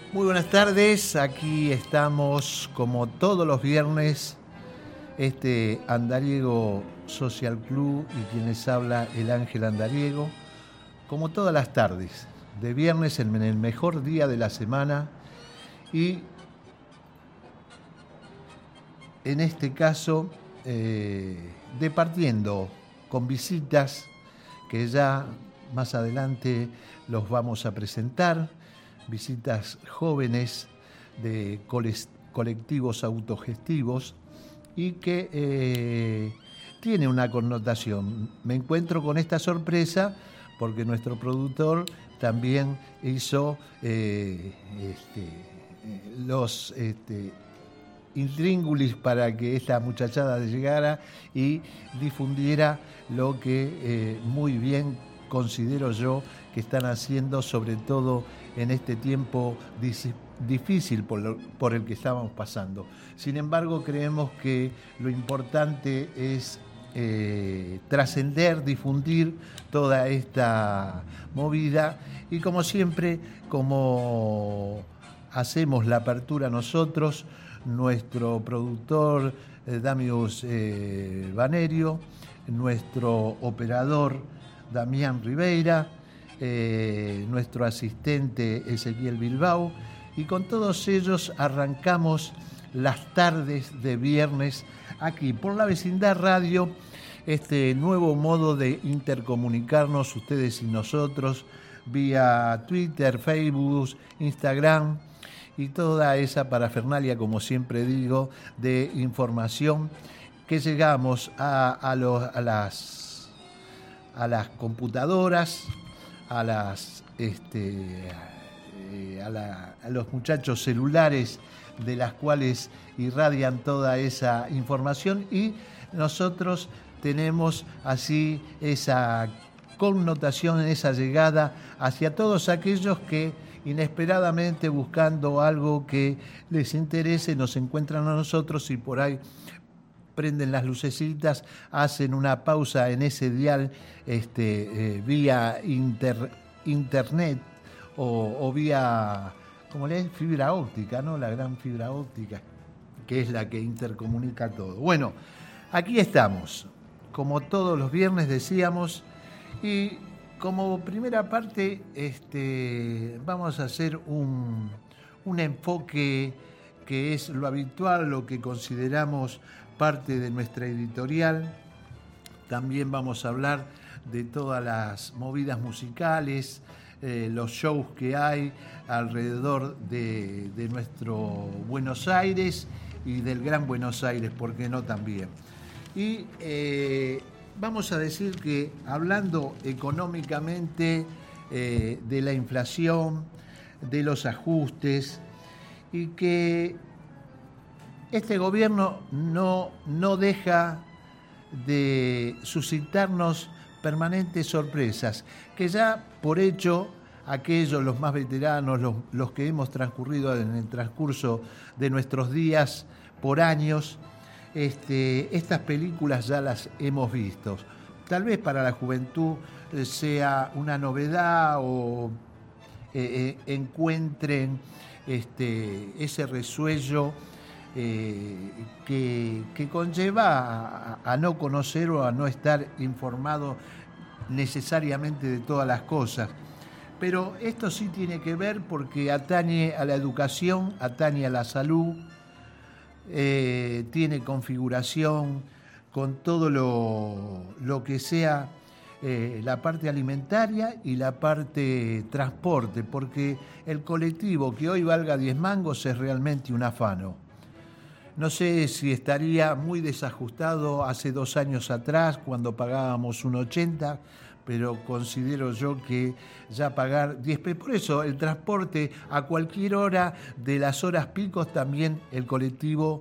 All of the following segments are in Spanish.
Muy buenas tardes, aquí estamos como todos los viernes, Andariego Social Club y quienes habla el Ángel Andariego, como todas las tardes, de viernes en el mejor día de la semana y en este caso departiendo con visitas que ya más adelante los vamos a presentar. Visitas jóvenes de colectivos autogestivos y que tiene una connotación. Me encuentro con esta sorpresa porque nuestro productor también hizo los intríngulis para que esta muchachada llegara y difundiera lo que muy bien considero yo que están haciendo, sobre todo en este tiempo difícil por el que estábamos pasando. Sin embargo, creemos que lo importante es trascender, difundir toda esta movida y como siempre, como hacemos la apertura nosotros, nuestro productor Damius Banerio, nuestro operador Damián Ribeira, nuestro asistente Ezequiel Bilbao, y con todos ellos arrancamos las tardes de viernes aquí por la Vecindad Radio, este nuevo modo de intercomunicarnos ustedes y nosotros vía Twitter, Facebook, Instagram y toda esa parafernalia, como siempre digo, de información que llegamos a las computadoras, a los muchachos celulares de las cuales irradian toda esa información y nosotros tenemos así esa connotación, esa llegada hacia todos aquellos que inesperadamente buscando algo que les interese nos encuentran a nosotros y por ahí prenden las lucecitas, hacen una pausa en ese dial vía internet o vía, ¿cómo le es? Fibra óptica, ¿no? La gran fibra óptica, que es la que intercomunica todo. Bueno, aquí estamos, como todos los viernes decíamos, y como primera parte vamos a hacer un enfoque que es lo habitual, lo que consideramos parte de nuestra editorial. También vamos a hablar de todas las movidas musicales, los shows que hay alrededor de nuestro Buenos Aires y del Gran Buenos Aires, ¿por qué no también? Y vamos a decir que hablando económicamente de la inflación, de los ajustes, y que este gobierno no deja de suscitarnos permanentes sorpresas, que ya por hecho aquellos, los más veteranos, los que hemos transcurrido en el transcurso de nuestros días por años, estas películas ya las hemos visto. Tal vez para la juventud sea una novedad o encuentren ese resuello que conlleva a no conocer o a no estar informado necesariamente de todas las cosas. Pero esto sí tiene que ver porque atañe a la educación, atañe a la salud, tiene configuración con todo lo que sea la parte alimentaria y la parte transporte, porque el colectivo que hoy valga 10 mangos es realmente un afano. No sé si estaría muy desajustado hace 2 años atrás cuando pagábamos 1,80, pero considero yo que ya pagar 10 pesos, por eso el transporte a cualquier hora de las horas picos también el colectivo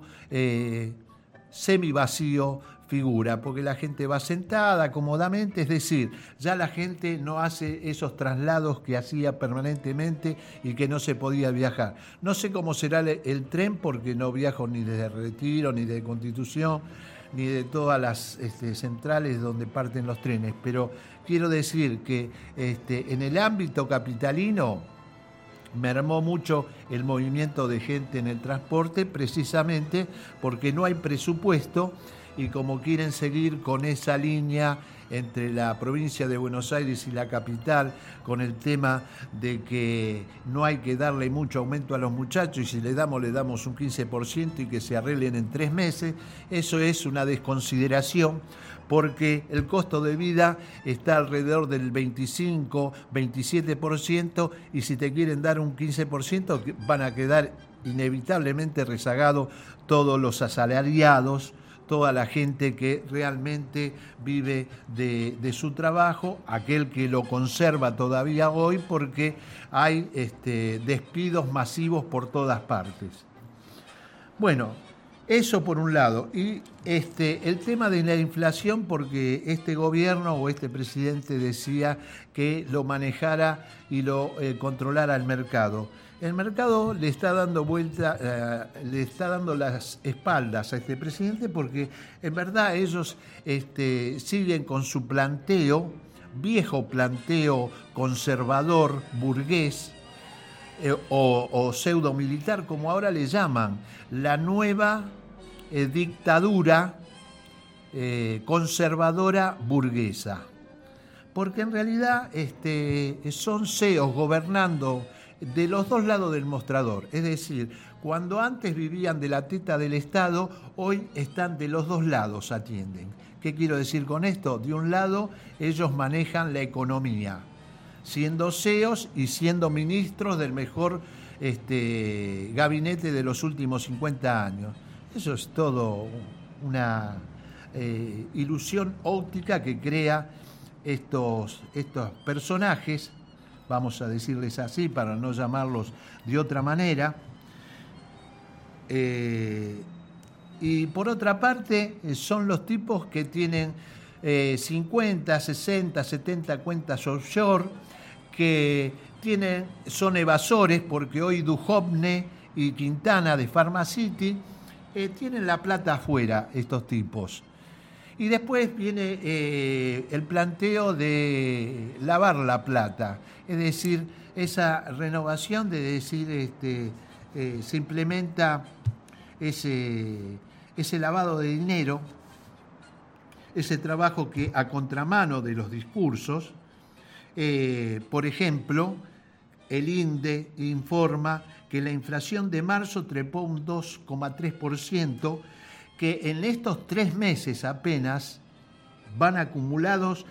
semivacío figura, porque la gente va sentada cómodamente, es decir, ya la gente no hace esos traslados que hacía permanentemente y que no se podía viajar. No sé cómo será el tren porque no viajo ni desde Retiro, ni de Constitución, ni de todas las centrales donde parten los trenes, pero quiero decir que en el ámbito capitalino mermó mucho el movimiento de gente en el transporte, precisamente porque no hay presupuesto, y como quieren seguir con esa línea entre la provincia de Buenos Aires y la capital, con el tema de que no hay que darle mucho aumento a los muchachos, y si le damos un 15% y que se arreglen en 3 meses, eso es una desconsideración, porque el costo de vida está alrededor del 25, 27%, y si te quieren dar un 15%, van a quedar inevitablemente rezagados todos los asalariados, toda la gente que realmente vive de su trabajo, aquel que lo conserva todavía hoy, porque hay despidos masivos por todas partes. Bueno, eso por un lado. Y el tema de la inflación, porque este gobierno o este presidente decía que lo manejara y lo controlara el mercado. El mercado le está dando le está dando las espaldas a este presidente, porque en verdad ellos siguen con su planteo, viejo planteo conservador, burgués, o pseudo militar, como ahora le llaman, la nueva dictadura conservadora burguesa. Porque en realidad son CEOs gobernando de los dos lados del mostrador. Es decir, cuando antes vivían de la teta del Estado, hoy están de los dos lados, atienden. ¿Qué quiero decir con esto? De un lado, ellos manejan la economía, siendo CEOs y siendo ministros del mejor gabinete de los últimos 50 años. Eso es todo una ilusión óptica que crea estos personajes, vamos a decirles así para no llamarlos de otra manera. Y por otra parte, son los tipos que tienen 50, 60, 70 cuentas offshore, que son evasores, porque hoy Duhovne y Quintana de Pharmacity tienen la plata afuera, estos tipos. Y después viene el planteo de lavar la plata, es decir, esa renovación de decir, se implementa ese lavado de dinero, ese trabajo que a contramano de los discursos, por ejemplo, el INDE informa que la inflación de marzo trepó un 2,3%, que en estos 3 meses apenas van acumulados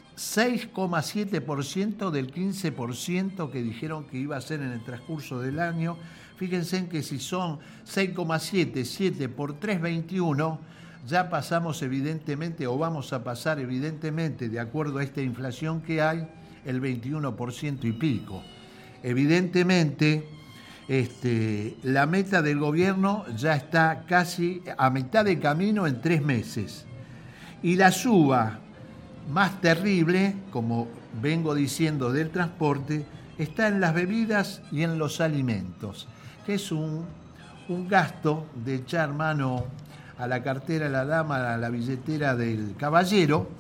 6,7% del 15% que dijeron que iba a ser en el transcurso del año. Fíjense en que si son 6,7, 7 por 3,21, ya pasamos evidentemente, o vamos a pasar evidentemente, de acuerdo a esta inflación que hay, el 21% y pico. Evidentemente, la meta del gobierno ya está casi a mitad de camino en 3 meses. Y la suba más terrible, como vengo diciendo, del transporte, está en las bebidas y en los alimentos, que es un gasto de echar mano a la cartera de la dama, a la billetera del caballero,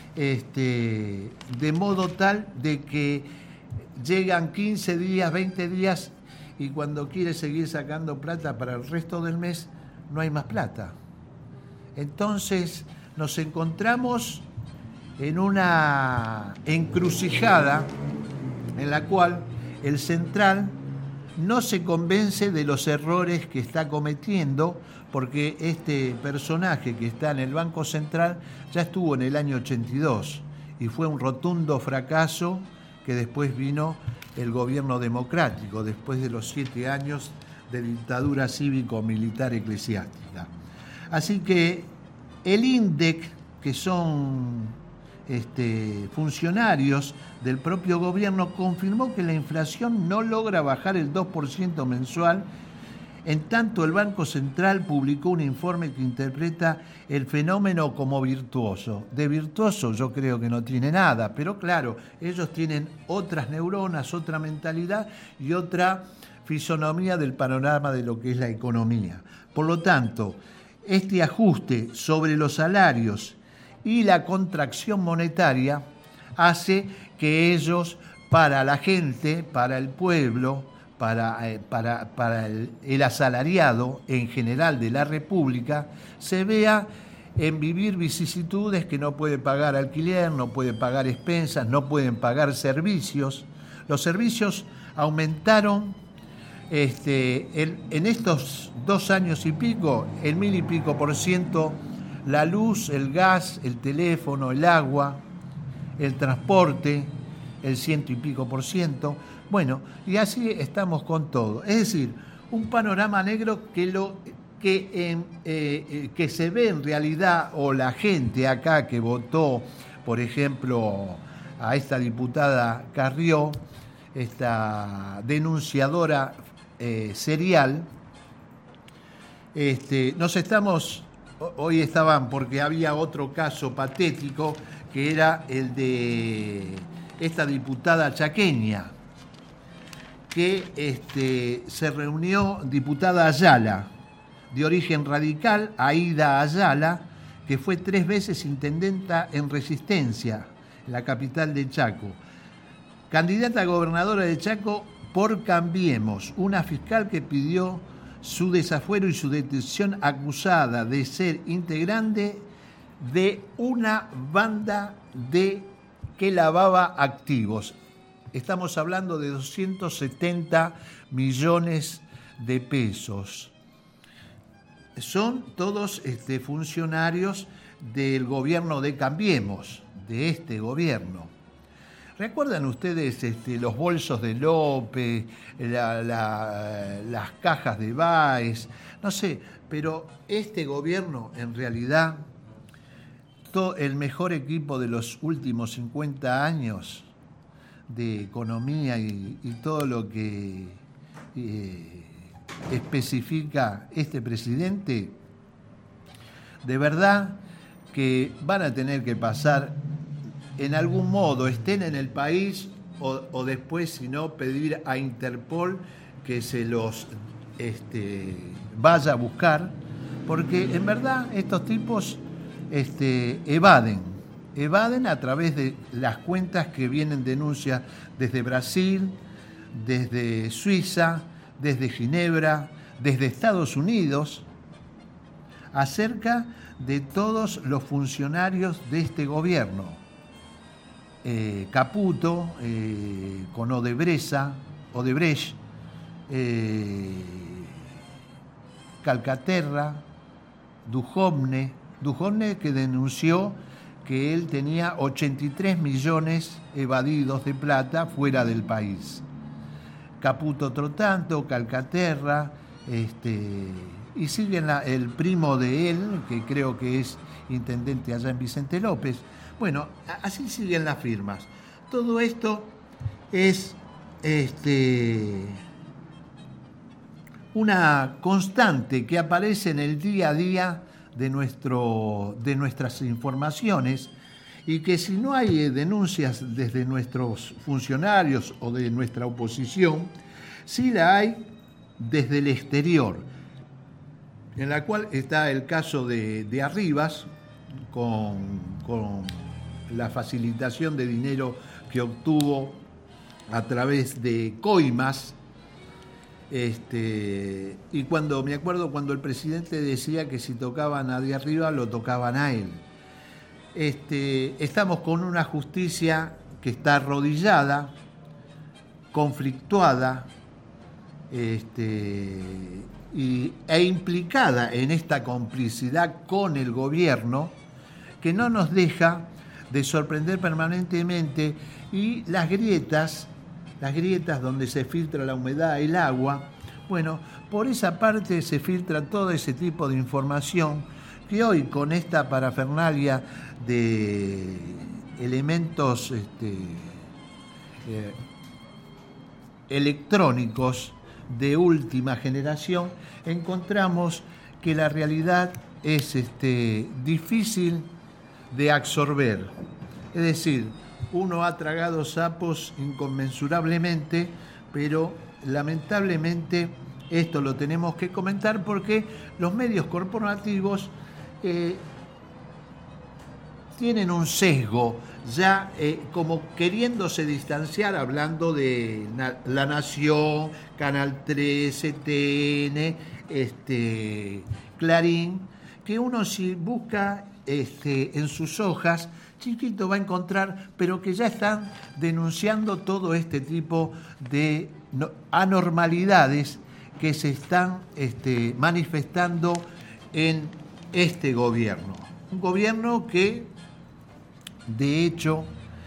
de modo tal de que llegan 15 días, 20 días, y cuando quiere seguir sacando plata para el resto del mes, no hay más plata. Entonces nos encontramos en una encrucijada en la cual el central no se convence de los errores que está cometiendo, porque este personaje que está en el Banco Central ya estuvo en el año 82 y fue un rotundo fracaso, que después vino el gobierno democrático, después de los 7 años de dictadura cívico-militar eclesiástica. Así que el INDEC, que son funcionarios del propio gobierno, confirmó que la inflación no logra bajar el 2% mensual. En tanto, el Banco Central publicó un informe que interpreta el fenómeno como virtuoso. De virtuoso yo creo que no tiene nada, pero claro, ellos tienen otras neuronas, otra mentalidad y otra fisonomía del panorama de lo que es la economía. Por lo tanto, este ajuste sobre los salarios y la contracción monetaria hace que ellos, para la gente, para el pueblo, para el asalariado en general de la República se vea en vivir vicisitudes que no puede pagar alquiler, no puede pagar expensas, no pueden pagar servicios. Los servicios aumentaron en estos 2 años y pico, el 1000 y pico %, la luz, el gas, el teléfono, el agua, el transporte, el 100 y pico %. Bueno, y así estamos con todo. Es decir, un panorama negro que se ve en realidad, o la gente acá que votó, por ejemplo, a esta diputada Carrió, esta denunciadora serial, hoy estaban, porque había otro caso patético, que era el de esta diputada chaqueña, que se reunió, diputada Ayala, de origen radical, Aída Ayala, que fue 3 veces intendenta en Resistencia, en la capital de Chaco. Candidata a gobernadora de Chaco por Cambiemos, una fiscal que pidió su desafuero y su detención, acusada de ser integrante de una banda que lavaba activos. Estamos hablando de 270 millones de pesos. Son todos funcionarios del gobierno de Cambiemos, de este gobierno. ¿Recuerdan ustedes los bolsos de López, las cajas de Báez? No sé, pero este gobierno, en realidad, el mejor equipo de los últimos 50 años de economía y todo lo que especifica este presidente, de verdad que van a tener que pasar en algún modo, estén en el país o después, si no, pedir a Interpol que se los vaya a buscar, porque en verdad estos tipos evaden a través de las cuentas que vienen denuncias desde Brasil, desde Suiza, desde Ginebra, desde Estados Unidos, acerca de todos los funcionarios de este gobierno. Caputo, con Odebrecht, Calcaterra, Duhovne que denunció que él tenía 83 millones evadidos de plata fuera del país. Caputo otro tanto, Calcaterra, y siguen el primo de él, que creo que es intendente allá en Vicente López. Bueno, así siguen las firmas. Todo esto es una constante que aparece en el día a día de nuestras informaciones, y que si no hay denuncias desde nuestros funcionarios o de nuestra oposición, sí la hay desde el exterior, en la cual está el caso de Arribas, con la facilitación de dinero que obtuvo a través de coimas. Y me acuerdo cuando el presidente decía que si tocaban a de arriba, lo tocaban a él. Estamos con una justicia que está arrodillada, conflictuada, e implicada en esta complicidad con el gobierno, que no nos deja de sorprender permanentemente, y las grietas donde se filtra la humedad, el agua, bueno, por esa parte se filtra todo ese tipo de información que hoy, con esta parafernalia de elementos electrónicos de última generación, encontramos que la realidad es difícil de absorber. Es decir, uno ha tragado sapos inconmensurablemente, pero lamentablemente esto lo tenemos que comentar porque los medios corporativos tienen un sesgo, ya como queriéndose distanciar, hablando de La Nación, Canal 13, TN, Clarín, que uno si busca en sus hojas, chiquito va a encontrar, pero que ya están denunciando todo este tipo de anormalidades que se están manifestando en este gobierno. Un gobierno que, de hecho,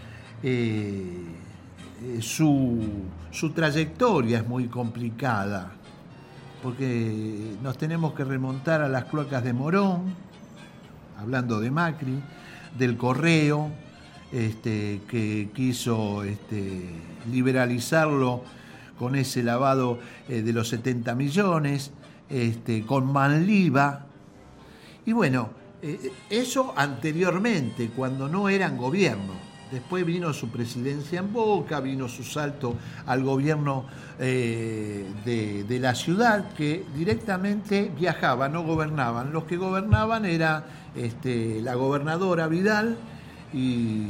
su trayectoria es muy complicada, porque nos tenemos que remontar a las cloacas de Morón, hablando de Macri, del Correo, que quiso liberalizarlo con ese lavado de los 70 millones, con Manliva. Y bueno, eso anteriormente, cuando no eran gobierno. Después vino su presidencia en Boca, vino su salto al gobierno de la ciudad, que directamente viajaban, no gobernaban. Los que gobernaban era la gobernadora Vidal y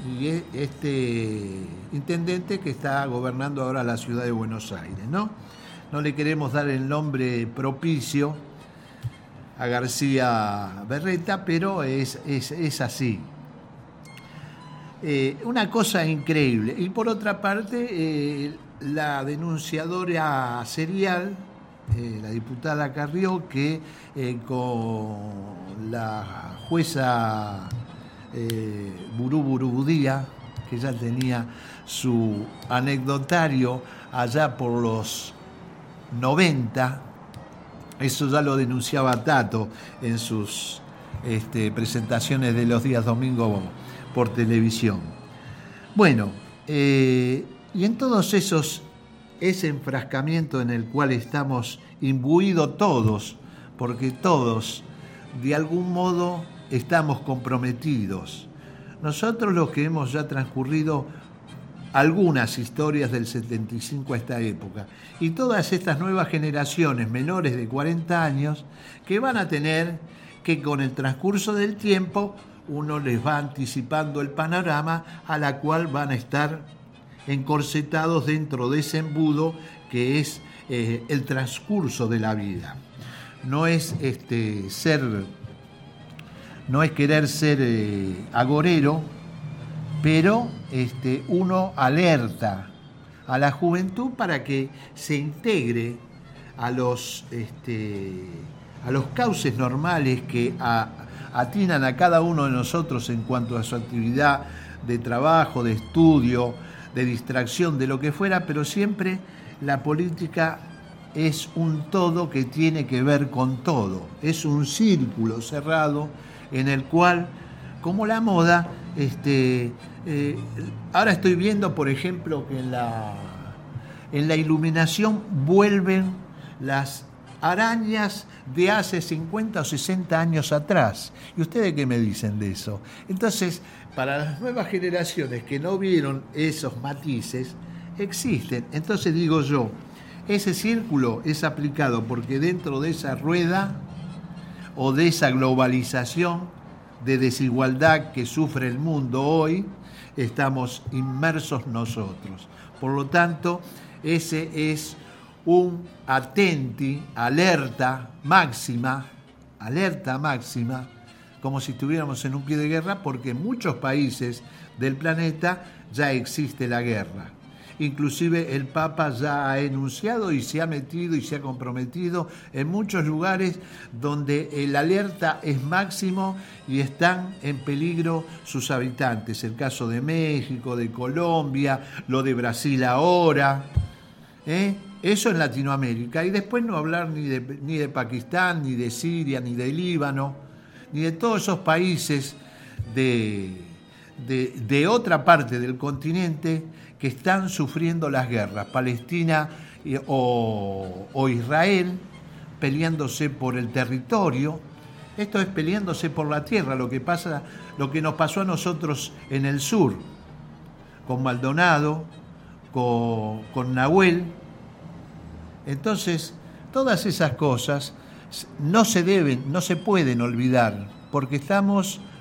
este intendente que está gobernando ahora la ciudad de Buenos Aires, ¿no? No le queremos dar el nombre propicio a García Berreta, pero es así. Una cosa increíble. Y por otra parte, la denunciadora serial, la diputada Carrió, que con la jueza Burubudía, que ya tenía su anecdotario allá por los 90, eso ya lo denunciaba Tato en sus presentaciones de los días domingos por televisión. Bueno, y en todos ese enfrascamiento en el cual estamos imbuidos todos, porque todos de algún modo estamos comprometidos. Nosotros los que hemos ya transcurrido algunas historias del 75 a esta época, y todas estas nuevas generaciones menores de 40 años que van a tener que con el transcurso del tiempo uno les va anticipando el panorama a la cual van a estar encorsetados dentro de ese embudo que es el transcurso de la vida. No es querer ser agorero, pero uno alerta a la juventud para que se integre a los cauces normales que atinan a cada uno de nosotros en cuanto a su actividad de trabajo, de estudio, de distracción, de lo que fuera, pero siempre la política es un todo que tiene que ver con todo. Es un círculo cerrado en el cual, como la moda, ahora estoy viendo, por ejemplo, que en la iluminación vuelven las arañas de hace 50 o 60 años atrás. ¿Y ustedes qué me dicen de eso? Entonces, para las nuevas generaciones que no vieron esos matices, existen. Entonces digo yo, ese círculo es aplicado porque dentro de esa rueda o de esa globalización de desigualdad que sufre el mundo hoy, estamos inmersos nosotros. Por lo tanto, ese es un alerta máxima, como si estuviéramos en un pie de guerra, porque en muchos países del planeta ya existe la guerra. Inclusive el Papa ya ha enunciado y se ha metido y se ha comprometido en muchos lugares donde el alerta es máximo y están en peligro sus habitantes. El caso de México, de Colombia, lo de Brasil ahora, eso en Latinoamérica. Y después no hablar ni de Pakistán, ni de Siria, ni de Líbano, ni de todos esos países de otra parte del continente que están sufriendo las guerras, Palestina o Israel, peleándose por el territorio. Esto es peleándose por la tierra, lo que nos pasó a nosotros en el sur, con Maldonado, con Nahuel. Entonces, todas esas cosas no se pueden olvidar, porque estamos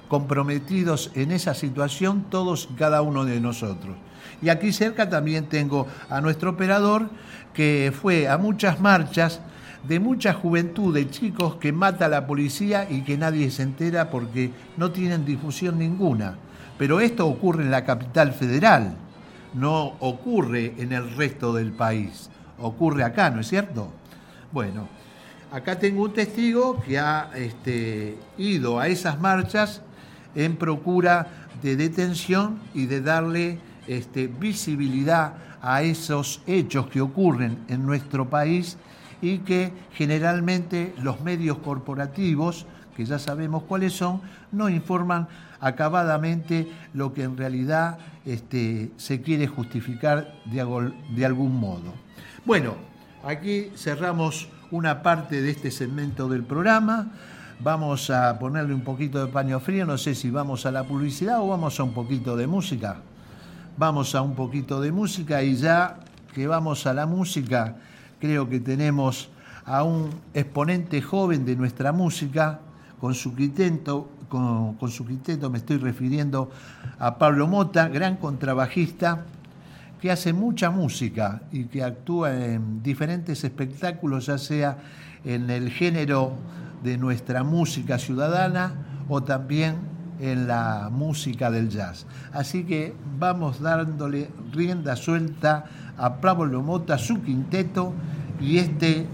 comprometidos en esa situación, todos y cada uno de nosotros. Y aquí cerca también tengo a nuestro operador, que fue a muchas marchas de mucha juventud, de chicos que mata a la policía y que nadie se entera porque no tienen difusión ninguna. Pero esto ocurre en la capital federal, no ocurre en el resto del país, ocurre acá, ¿no es cierto? Bueno, acá tengo un testigo que ha ido a esas marchas en procura de detención y de darle visibilidad a esos hechos que ocurren en nuestro país y que generalmente los medios corporativos, que ya sabemos cuáles son, no informan acabadamente lo que en realidad se quiere justificar de algún modo. Bueno, aquí cerramos una parte de este segmento del programa. Vamos a ponerle un poquito de paño frío, no sé si vamos a la publicidad o vamos a un poquito de música. Vamos a un poquito de música y ya que vamos a la música, creo que tenemos a un exponente joven de nuestra música, con su quinteto me estoy refiriendo a Pablo Mota, gran contrabajista, que hace mucha música y que actúa en diferentes espectáculos, ya sea en el género de nuestra música ciudadana o también en la música del jazz. Así que vamos dándole rienda suelta a Pablo Mota, su quinteto y este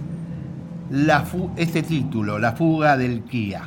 título, La fuga del Kia.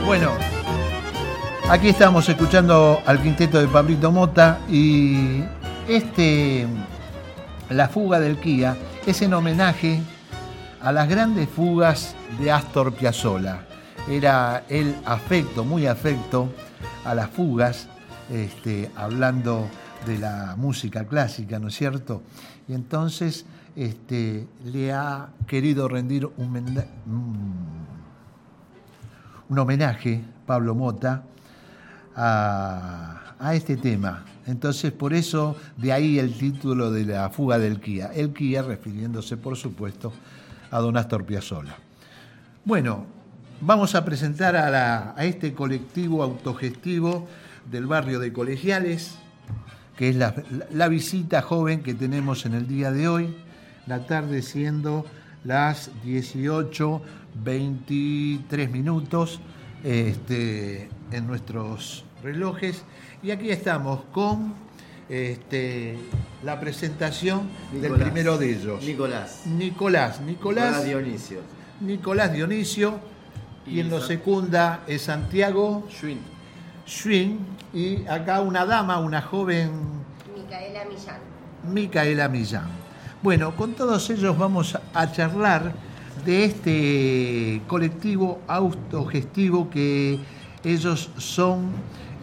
Bueno, aquí estamos escuchando al quinteto de Pablito Motta y La fuga del Kia es en homenaje a las grandes fugas de Astor Piazzolla. Era el afecto, muy afecto a las fugas, hablando de la música clásica, ¿no es cierto? Y entonces le ha querido rendir un homenaje, Pablo Motta, a este tema. Entonces, por eso, de ahí el título de La fuga del Kia. El Kia refiriéndose, por supuesto, a don Astor Piazzolla. Bueno, vamos a presentar a este colectivo autogestivo del barrio de Colegiales, que es la visita joven que tenemos en el día de hoy, la tarde siendo las 18:23 en nuestros relojes. Y aquí estamos con la presentación del primero de ellos. Nicolás Dionisio. Nicolás Dionisio. Y en lo secunda es Santiago Schwinn. Y acá una dama, una joven... Micaela Millán. Bueno, con todos ellos vamos a charlar de este colectivo autogestivo que ellos son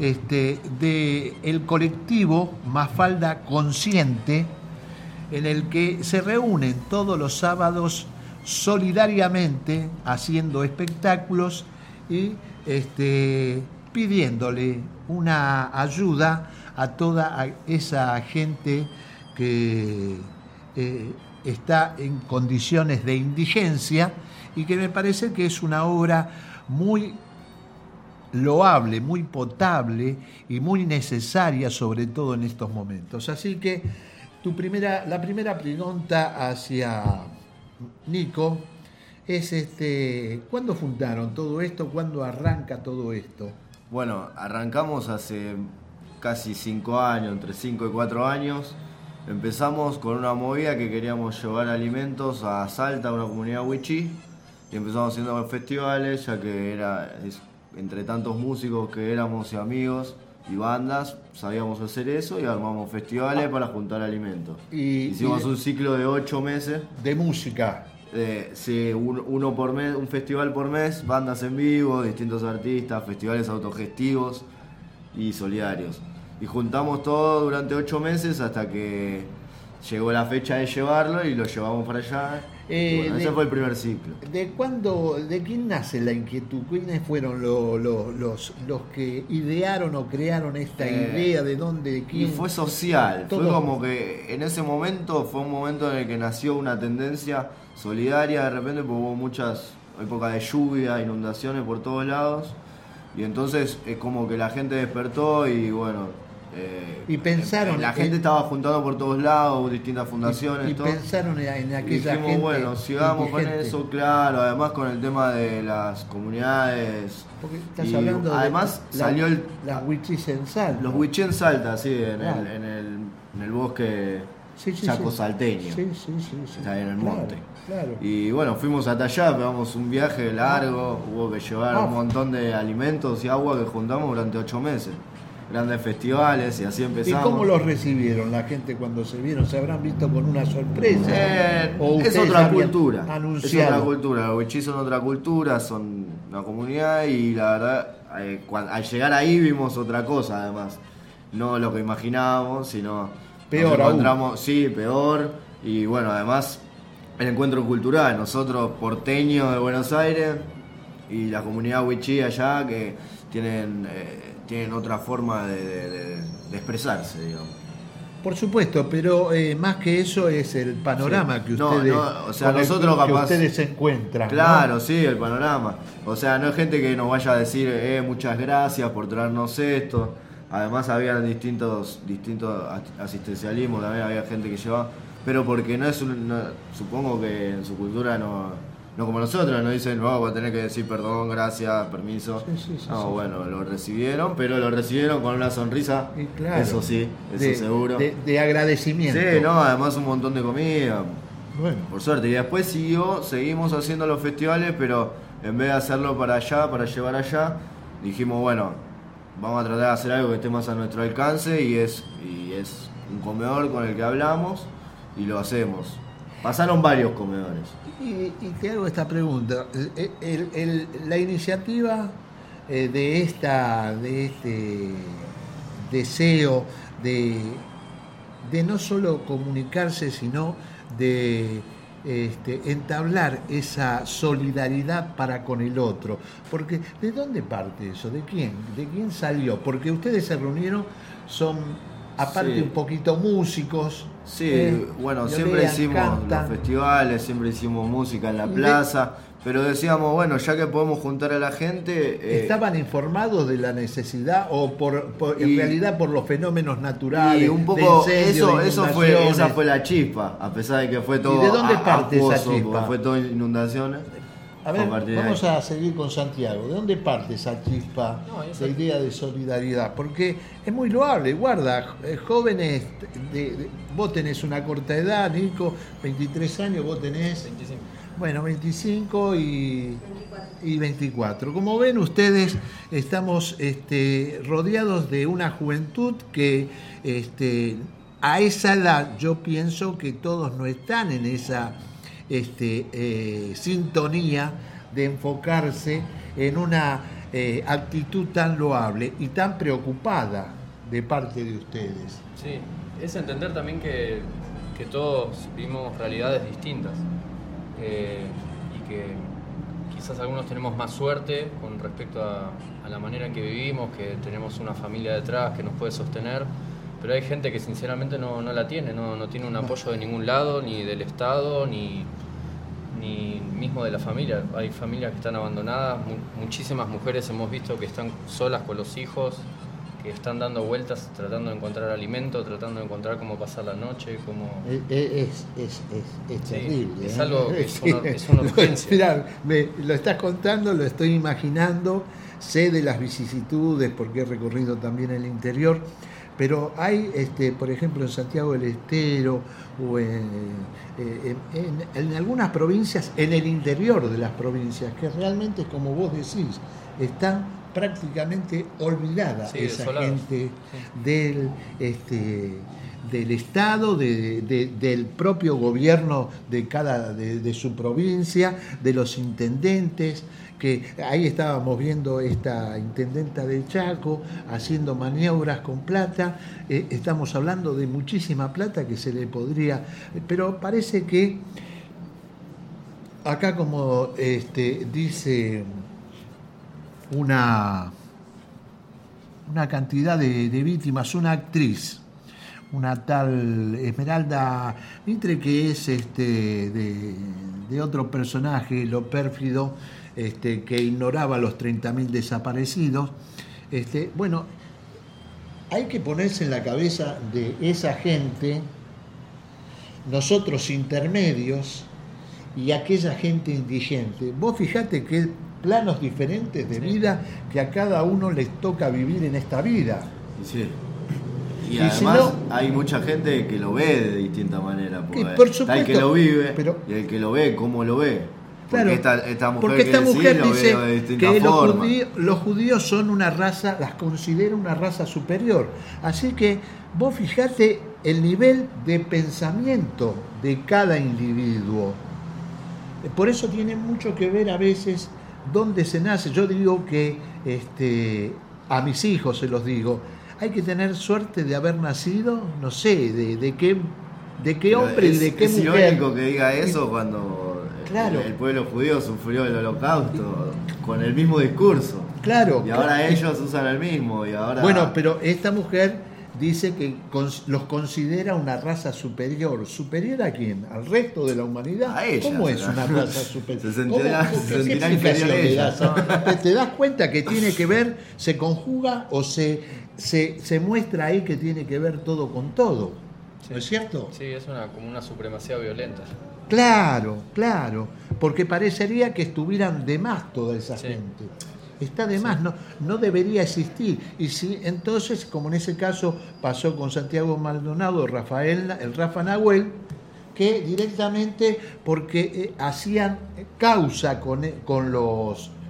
del colectivo Mafalda Consciente, en el que se reúnen todos los sábados solidariamente haciendo espectáculos y pidiéndole una ayuda a toda esa gente que está en condiciones de indigencia, y que me parece que es una obra muy loable, muy potable y muy necesaria, sobre todo en estos momentos. Así que la primera pregunta hacia Nico es ¿cuándo fundaron todo esto? ¿Cuándo arranca todo esto? Bueno, arrancamos hace casi 5 años, entre 5 y 4 años. Empezamos con una movida que queríamos llevar alimentos a Salta, a una comunidad wichí, y empezamos haciendo festivales, ya que entre tantos músicos que éramos y amigos y bandas, sabíamos hacer eso y armamos festivales para juntar alimentos. Hicimos un ciclo de 8 meses. ¿De música? Sí, uno por mes, un festival por mes, bandas en vivo, distintos artistas, festivales autogestivos y solidarios. Y juntamos todo durante 8 meses hasta que llegó la fecha de llevarlo y lo llevamos para allá. Ese fue el primer ciclo. ¿De quién nace la inquietud? ¿Quiénes fueron los que idearon o crearon esta idea? ¿De dónde? ¿De quién? Y fue social. Fue como que en ese momento fue un momento en el que nació una tendencia solidaria. De repente porque hubo muchas épocas de lluvia, inundaciones por todos lados. Y entonces es como que la gente despertó y bueno... y pensaron... La gente estaba juntando por todos lados, distintas fundaciones. Y pensaron en aquella dijimos, gente... bueno, sigamos con eso, claro. Además con el tema de las comunidades. Porque estás hablando además de salió las wichís en Salta. Los wichí en Salta, sí, Claro. en el bosque chaco salteño. Sí. Está ahí en el monte. Claro. Y bueno, fuimos hasta allá, pegamos un viaje largo, hubo que llevar un montón de alimentos y agua que juntamos durante 8 meses. Grandes festivales y así empezamos. ¿Y cómo los recibieron la gente cuando se vieron? ¿Se habrán visto con una sorpresa? Es otra cultura. Anunciado? Es otra cultura. Los wichís son otra cultura, son una comunidad y la verdad, al llegar ahí vimos otra cosa además. No lo que imaginábamos, sino... Peor aún. Sí, peor. Y bueno, además el encuentro cultural. Nosotros porteños de Buenos Aires y la comunidad wichí allá que tienen otra forma de expresarse, digamos. Por supuesto, pero más que eso es el panorama que ustedes, o sea, nosotros capaz, que ustedes se encuentran. Claro, ¿no? Sí, el panorama. O sea, no es gente que nos vaya a decir muchas gracias por traernos esto. Además había distintos asistencialismos, también había gente que llevaba, pero porque no es supongo que en su cultura no como nosotros, nos dicen, no, va a tener que decir perdón, gracias, permiso. Sí, bueno, lo recibieron, pero lo recibieron con una sonrisa, claro, eso sí, seguro. De agradecimiento. Sí, además un montón de comida, bueno, por suerte. Y después seguimos haciendo los festivales, pero en vez de hacerlo para allá, para llevar allá, dijimos, bueno, vamos a tratar de hacer algo que esté más a nuestro alcance y es un comedor con el que hablamos y lo hacemos. Pasaron varios comedores. Y te hago esta pregunta. La iniciativa de este deseo de no solo comunicarse, sino de entablar esa solidaridad para con el otro. Porque, ¿de dónde parte eso? ¿De quién? ¿De quién salió? Porque ustedes se reunieron, son aparte Sí. un poquito músicos. Sí, bueno, siempre lean, hicimos cantan. los festivales, siempre hicimos música en la plaza, pero decíamos, bueno, ya que podemos juntar a la gente... ¿Estaban informados de la necesidad o en y- realidad por los fenómenos naturales? y un poco de incendios, de esa inundaciones? fue la chispa, a pesar de que fue todo ¿Y de dónde parte esa acuoso, chispa? porque fue todo inundaciones. A ver, A partir de vamos ahí. a seguir con Santiago. ¿De dónde parte esa chispa, No, esa- la idea de solidaridad? Porque es muy loable, guarda, jóvenes, vos tenés una corta edad, Nico, 23 años, vos tenés... 25. Bueno, 25 y 24. Como ven ustedes, estamos rodeados de una juventud que a esa edad yo pienso que todos no están en esa sintonía de enfocarse en una actitud tan loable y tan preocupada de parte de ustedes. Sí, es entender también que todos vivimos realidades distintas y que quizás algunos tenemos más suerte con respecto a la manera en que vivimos, que tenemos una familia detrás que nos puede sostener, pero hay gente que sinceramente no la tiene, no tiene un apoyo de ningún lado, ni del Estado, ni mismo de la familia. Hay familias que están abandonadas, muchísimas mujeres hemos visto que están solas con los hijos, que están dando vueltas tratando de encontrar alimento, tratando de encontrar cómo pasar la noche, cómo... Es Sí, terrible. es ¿eh? algo que es una urgencia. Mirá, lo estás contando, lo estoy imaginando, sé de las vicisitudes porque he recorrido también el interior, pero hay, por ejemplo, en Santiago del Estero o en algunas provincias, en el interior de las provincias, que realmente, como vos decís, están prácticamente olvidada Sí, esa desolados. gente del Estado, del propio gobierno de su provincia, de los intendentes, que ahí estábamos viendo esta intendenta del Chaco haciendo maniobras con plata. Estamos hablando de muchísima plata que se le podría, pero parece que acá, como dice una cantidad de víctimas, una actriz, una tal Esmeralda Mitre, que es de otro personaje, lo pérfido, que ignoraba los 30.000 desaparecidos. Bueno, hay que ponerse en la cabeza de esa gente, nosotros intermedios y aquella gente indigente. Vos fijate que planos diferentes de vida que a cada uno les toca vivir en esta vida. Sí. Y Y además si no- hay mucha gente que lo ve de distinta manera. Porque por está el que supuesto, lo vive pero- y el que lo ve, cómo lo ve. Claro, Porque esta mujer, porque esta que decís, mujer lo dice ve de distinta que forma. los judíos son una raza, las considera una raza superior. Así que vos fijate el nivel de pensamiento de cada individuo. Por eso tiene mucho que ver a veces dónde se nace. Yo digo que a mis hijos se los digo, hay que tener suerte de haber nacido, no sé, de qué Pero hombre y de qué es mujer. irónico que diga eso cuando Claro. el pueblo judío sufrió el holocausto con el mismo discurso. Claro. Y ahora claro. ellos usan el mismo. Y ahora... Bueno, pero esta mujer dice que los considera una raza superior. ¿Superior a quién? ¿Al resto de la humanidad? A ella, ¿Cómo es será. una raza superior? Se sentirá- ¿Cómo? se ¿Qué sentirá explicación inferior le ella. das? ¿Te das cuenta que tiene que ver, se conjuga o se muestra ahí que tiene que ver todo con todo? ¿No es cierto? Sí, es como una supremacía violenta. Claro, claro, porque parecería que estuvieran de más toda esa Sí. gente. Está de más, no debería existir. Y si entonces, como en ese caso pasó con Santiago Maldonado, el Rafa Nahuel, que directamente porque hacían causa con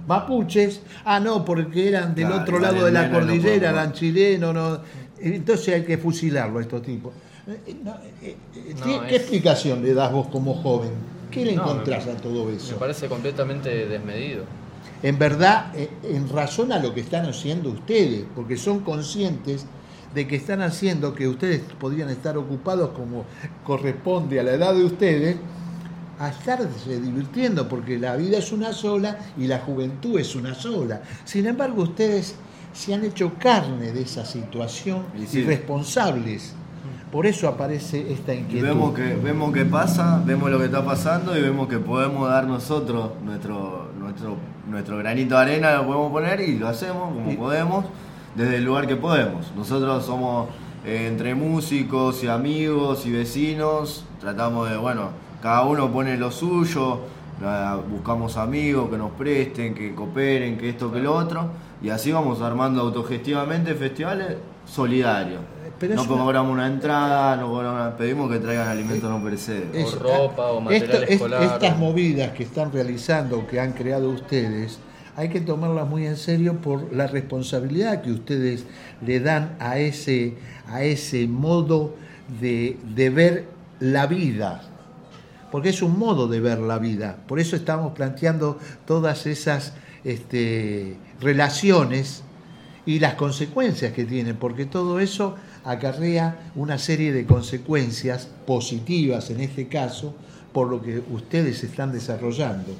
mapuches, no, porque eran del Claro, otro lado de la italianos no cordillera, podemos. eran chilenos, no, entonces hay que fusilarlo a estos tipos. ¿Qué explicación le das vos como joven? ¿Qué le encontrás a todo eso? Me parece completamente desmedido. En verdad, en razón a lo que están haciendo ustedes, porque son conscientes de que están haciendo que ustedes podrían estar ocupados como corresponde a la edad de ustedes, a estarse divirtiendo, porque la vida es una sola y la juventud es una sola. Sin embargo, ustedes se han hecho carne de esa situación y responsables. Por eso aparece esta inquietud. Vemos que pasa, vemos lo que está pasando y vemos que podemos dar nosotros nuestro granito de arena, lo podemos poner y lo hacemos como podemos, desde el lugar que podemos. Nosotros somos entre músicos y amigos y vecinos, tratamos de, cada uno pone lo suyo, buscamos amigos que nos presten, que cooperen, que esto, que lo otro, y así vamos armando autogestivamente festivales solidarios. No cobramos una entrada, pedimos que traigan alimentos no perecederos. O ropa, o material escolar. Estas movidas que están realizando, que han creado ustedes, hay que tomarlas muy en serio por la responsabilidad que ustedes le dan a ese modo de ver la vida. Porque es un modo de ver la vida. Por eso estamos planteando todas esas relaciones y las consecuencias que tienen, porque todo eso acarrea una serie de consecuencias positivas, en este caso, por lo que ustedes están desarrollando.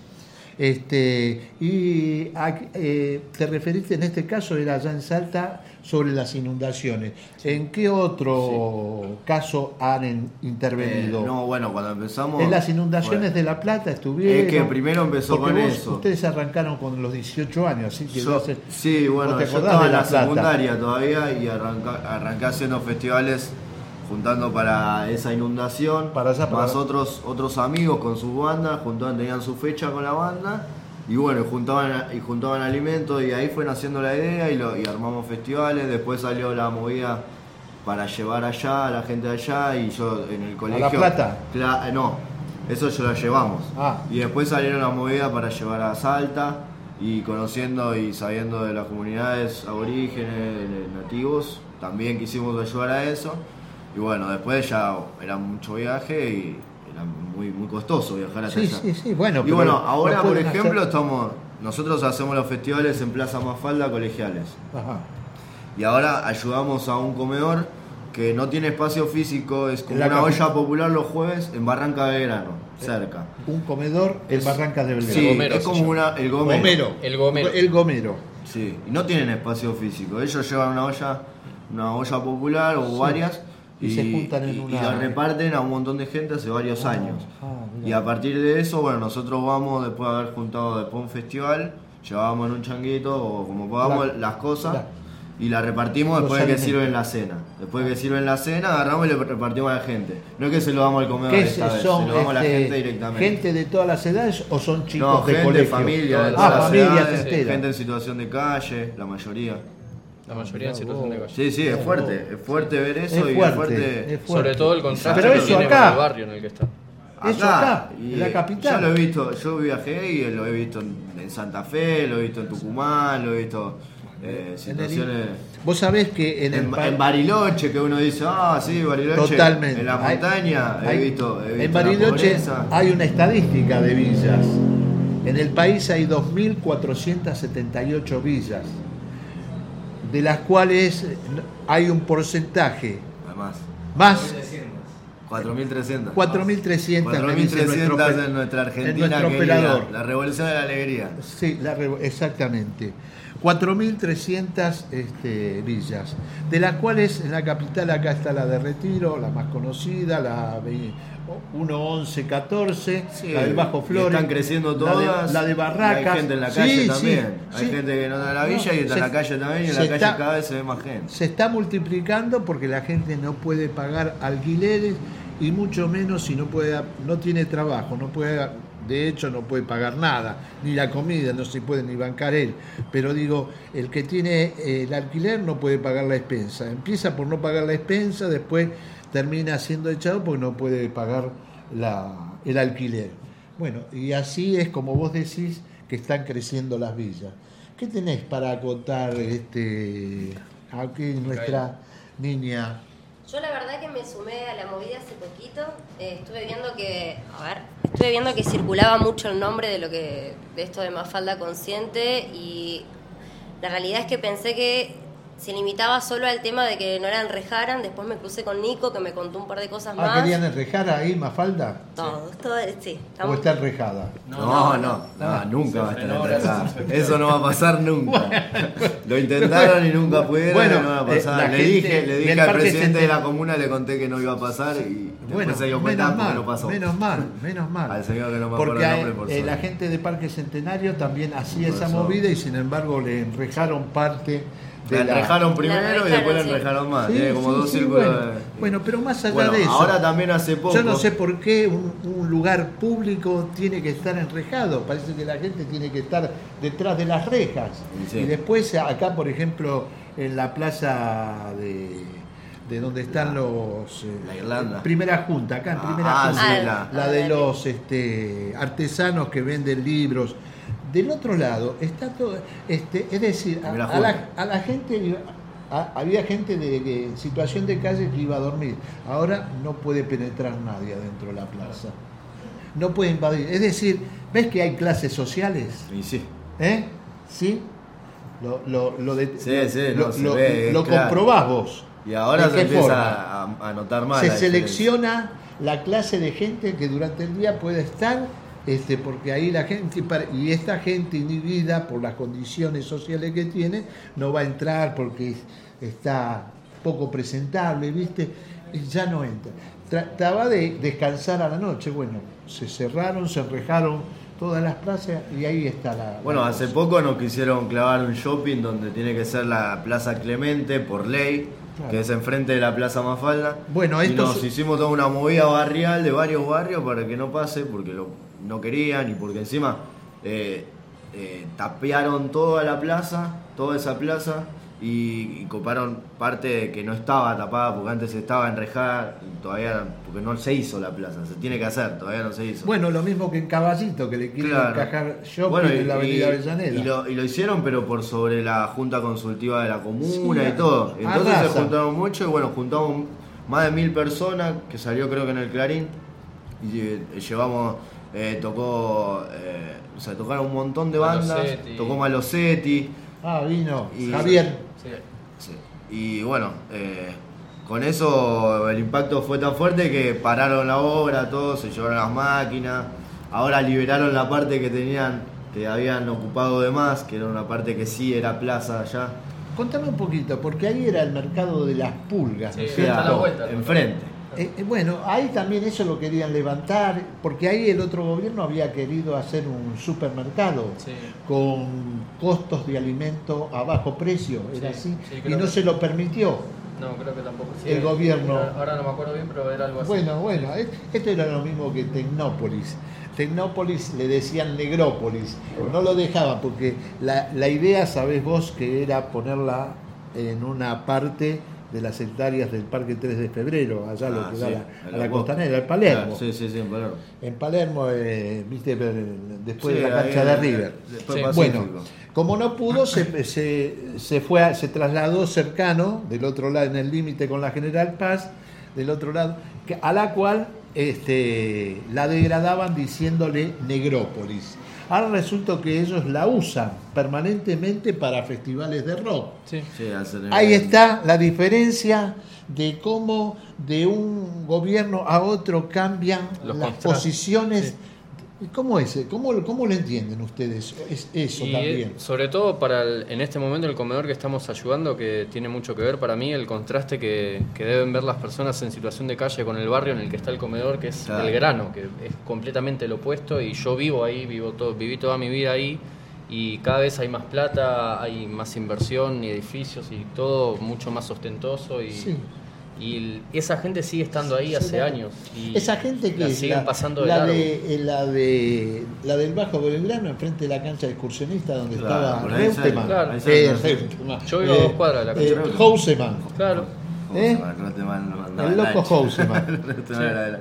Te referiste, en este caso, era allá en Salta, sobre las inundaciones. ¿En qué otro caso han intervenido? Cuando empezamos... En las inundaciones de La Plata estuvieron... Es que primero empezó con eso. Ustedes arrancaron con los 18 años, así que... yo estaba en la secundaria todavía y arranqué haciendo festivales juntando para esa inundación, más otros amigos con sus bandas, tenían su fecha con la banda y juntaban alimentos, y ahí fue naciendo la idea y armamos festivales. Después salió la movida para llevar allá a la gente de allá, y yo en el colegio... ¿A La Plata? No, eso ya lo llevamos. Y después salieron las movidas para llevar a Salta, y conociendo y sabiendo de las comunidades aborígenes, nativos, también quisimos ayudar a eso. Y después ya era mucho viaje y era muy, muy costoso viajar hasta allá. Sí, ahora, por ejemplo, nosotros hacemos los festivales en Plaza Mafalda colegiales. Ajá. Y ahora ayudamos a un comedor que no tiene espacio físico, es como una olla popular los jueves en Barranca de Belgrano, cerca. Un comedor en Barranca de Belgrano. Sí, es como el gomero. El gomero. Sí, y no tienen espacio físico. Ellos llevan una olla popular o varias. Y se juntan en y la reparten a un montón de gente hace varios años. Y a partir de eso, nosotros vamos, después de haber juntado después un festival, llevábamos en un changuito o como podamos las cosas y las repartimos después de que sirven la cena. Después de que sirven la cena, agarramos y le repartimos a la gente. No es que se lo damos al comedor esta vez, se lo damos a la gente directamente. ¿Gente de todas las edades o son chicos de gente, colegio? Familia, de todas las familias edades, gente en situación de calle, la mayoría. La mayoría en situación de calle. Sí, es fuerte ver eso. Es fuerte. Sobre todo el contraste Pero que eso tiene acá, con el barrio en el que está. Eso acá, en la capital. Yo lo he visto, yo viajé y lo he visto en Santa Fe, lo he visto en Tucumán, lo he visto situaciones... Vos sabés que en Bariloche, que uno dice, sí, Bariloche, totalmente. En la montaña, he visto en Bariloche hay una estadística de villas. En el país hay 2.478 villas, de las cuales hay un porcentaje más 4.300. 4.300 en nuestra Argentina, en nuestro operador. La revolución de la alegría. Sí, exactamente. 4.300 villas, de las cuales en la capital acá está la de Retiro, la más conocida, la 1.11.14, la del Bajo Flores. Están creciendo todas. La de Barracas. Hay gente en la calle también. Hay gente que no está en la villa y está en la calle también, y en la calle cada vez se ve más gente. Se está multiplicando porque la gente no puede pagar alquileres, y mucho menos si no tiene trabajo, de hecho no puede pagar nada, ni la comida, no se puede ni bancar él. Pero digo, el que tiene el alquiler no puede pagar la expensa. Empieza por no pagar la expensa, después termina siendo echado porque no puede pagar el alquiler. Bueno, y así es como vos decís que están creciendo las villas. ¿Qué tenés para contar aquí nuestra niña? Yo la verdad que me sumé a la movida hace poquito. Estuve viendo que circulaba mucho el nombre de esto de Mafalda Consciente, y la realidad es que pensé que se limitaba solo al tema de que no la enrejaran. Después me crucé con Nico, que me contó un par de cosas más. ¿Querían enrejar ahí Mafalda? Todo, sí. ¿O está enrejada? No, nunca va a estar enrejada. Eso no va a pasar nunca. Lo intentaron y nunca pudieron, no va a pasar. Le dije al presidente de la comuna, le conté que no iba a pasar y después se dio cuenta porque no pasó. Menos mal. Al señor que no me acuerdo el nombre, por la gente de Parque Centenario también hacía esa movida y sin embargo le enrejaron parte. La enrejaron primero y después la enrejaron más. Tiene como dos círculos. Bueno, pero más allá de eso. Ahora también hace poco. Yo no sé por qué un lugar público tiene que estar enrejado. Parece que la gente tiene que estar detrás de las rejas. Sí. Y después, acá, por ejemplo, en la plaza de donde están los. La Irlanda. Primera Junta, acá en Primera Junta. Sí, la de los artesanos que venden libros. Del otro lado está todo, es decir, a la gente, había gente de situación de calle que iba a dormir. Ahora no puede penetrar nadie adentro de la plaza. No puede invadir. Es decir, ¿ves que hay clases sociales? Y sí. ¿Sí? Lo comprobás vos. Y ahora se empieza a notar más. Se selecciona la clase de gente que durante el día puede estar. Porque ahí la gente, y esta gente inhibida por las condiciones sociales que tiene, no va a entrar porque está poco presentable, ¿viste? Y ya no entra. Trataba de descansar a la noche. Bueno, se enrejaron todas las plazas y ahí está la... Bueno, hace poco nos quisieron clavar un shopping donde tiene que ser la Plaza Clemente por ley, claro, que es enfrente de la Plaza Mafalda. Bueno, y nos hicimos toda una movida barrial de varios barrios para que no pase, porque no querían y porque encima tapearon toda esa plaza y coparon parte que no estaba tapada porque antes estaba enrejada y todavía, porque no se hizo la plaza, se tiene que hacer, todavía no se hizo. Bueno, lo mismo que en Caballito, que le quieren encajar shopping en la avenida Avellaneda. Y lo hicieron, pero por sobre la Junta Consultiva de la Comuna y todo. Entonces se juntaron mucho y bueno, juntamos más de 1000 personas, que salió creo que en el Clarín, y llevamos... tocaron un montón de bandas, Malosetti. Tocó Malosetti. Vino Javier. Sí. Y bueno, con eso el impacto fue tan fuerte que pararon la obra, todos se llevaron las máquinas. Ahora liberaron la parte que habían ocupado de más, que era una parte que sí era plaza allá. Contame un poquito, porque ahí era el mercado de las pulgas, sí, ¿cierto? A la vuelta, enfrente. Bueno, ahí también eso lo querían levantar, porque ahí el otro gobierno había querido hacer un supermercado con costos de alimento a bajo precio, era así, y no se lo permitió. No, creo que tampoco. El gobierno. Ahora no me acuerdo bien, pero era algo así. Bueno, esto era lo mismo que Tecnópolis. Tecnópolis le decían Negrópolis, no lo dejaban porque la idea, sabés vos, que era ponerla en una parte de las hectáreas del Parque 3 de Febrero, allá lo que da a la Costanera, en Palermo. Sí, en Palermo. En Palermo, viste, después de la cancha de River. Bueno, como no pudo, se trasladó cercano, del otro lado, en el límite con la General Paz, del otro lado, a la cual la degradaban diciéndole Negrópolis. Ahora resulta que ellos la usan permanentemente para festivales de rock. Sí. Ahí está la diferencia de cómo de un gobierno a otro cambian las posiciones. Sí. ¿Cómo es? ¿Cómo lo entienden ustedes? Eso también. Sobre todo en este momento el comedor que estamos ayudando, que tiene mucho que ver para mí el contraste que deben ver las personas en situación de calle con el barrio en el que está el comedor, que es Belgrano, que es completamente lo opuesto, y yo vivo ahí, viví toda mi vida ahí, y cada vez hay más plata, hay más inversión y edificios y todo mucho más ostentoso y esa gente sigue estando ahí hace años. Y esa gente que siguen pasando de largo. La del Bajo Belgrano, enfrente de la cancha de excursionista donde estaba Reutemann. Claro. Yo vivo a 2 cuadras de la cancha. Houseman. Claro. El loco Houseman.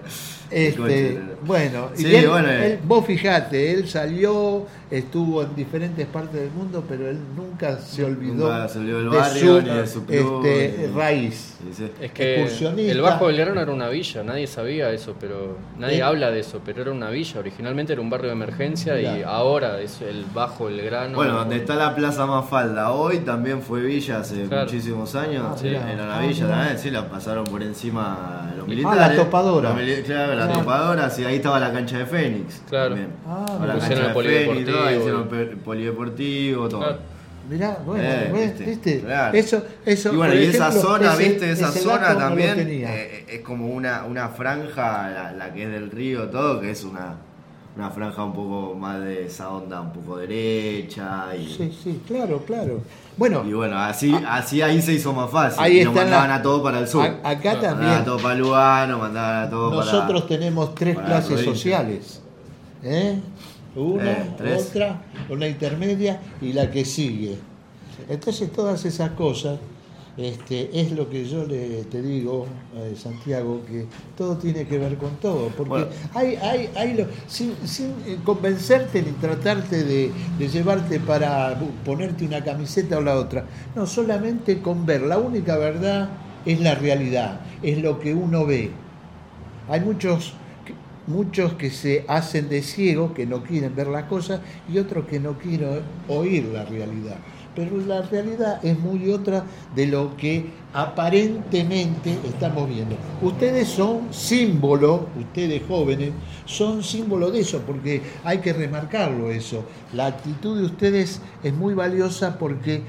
Bueno, sí, y él, bueno, vos fijate, él salió, estuvo en diferentes partes del mundo, pero él nunca se olvidó, del de barrio su ni de su club, raíz. Sí. Es que Excursionista. el Bajo Belgrano era una villa, nadie sabía eso, pero nadie habla de eso, pero era una villa, originalmente era un barrio de emergencia y ahora es el Bajo Belgrano. Bueno, donde está la Plaza Mafalda hoy también fue villa hace muchísimos años, era una villa también, sí, la pasaron por encima los militares. La topadora. Claro, la topadora, sí, ahí estaba la cancha de Fénix. Claro. La pusieron cancha el de Fénix, polideportivo. todo, hicieron el polideportivo, todo. Claro. Mirá, bueno, ¿viste? Claro. Eso, y bueno, y esa zona, ¿viste? Esa ese zona dato también no lo tenía. Es como una franja, la que es del río, todo, que es una franja un poco más de esa onda, un poco derecha. Sí, claro. Bueno, y bueno, así ahí se hizo más fácil. Ahí y nos mandaban a todo para el sur. Acá también. Mandaban a todo para Lugano, mandaban a todo nosotros tenemos 3 para clases la provincia. sociales. Una, tres. otra, una intermedia y la que sigue. Entonces todas esas cosas es lo que yo te digo, Santiago, que todo tiene que ver con todo, porque sin convencerte ni tratarte de llevarte para ponerte una camiseta o la otra, no, solamente con ver, la única verdad es la realidad, es lo que uno ve. Hay muchos que se hacen de ciego, que no quieren ver las cosas, y otros que no quieren oír la realidad. Pero la realidad es muy otra de lo que aparentemente estamos viendo. Ustedes son símbolo, ustedes jóvenes, son símbolo de eso, porque hay que remarcarlo eso. La actitud de ustedes es muy valiosa porque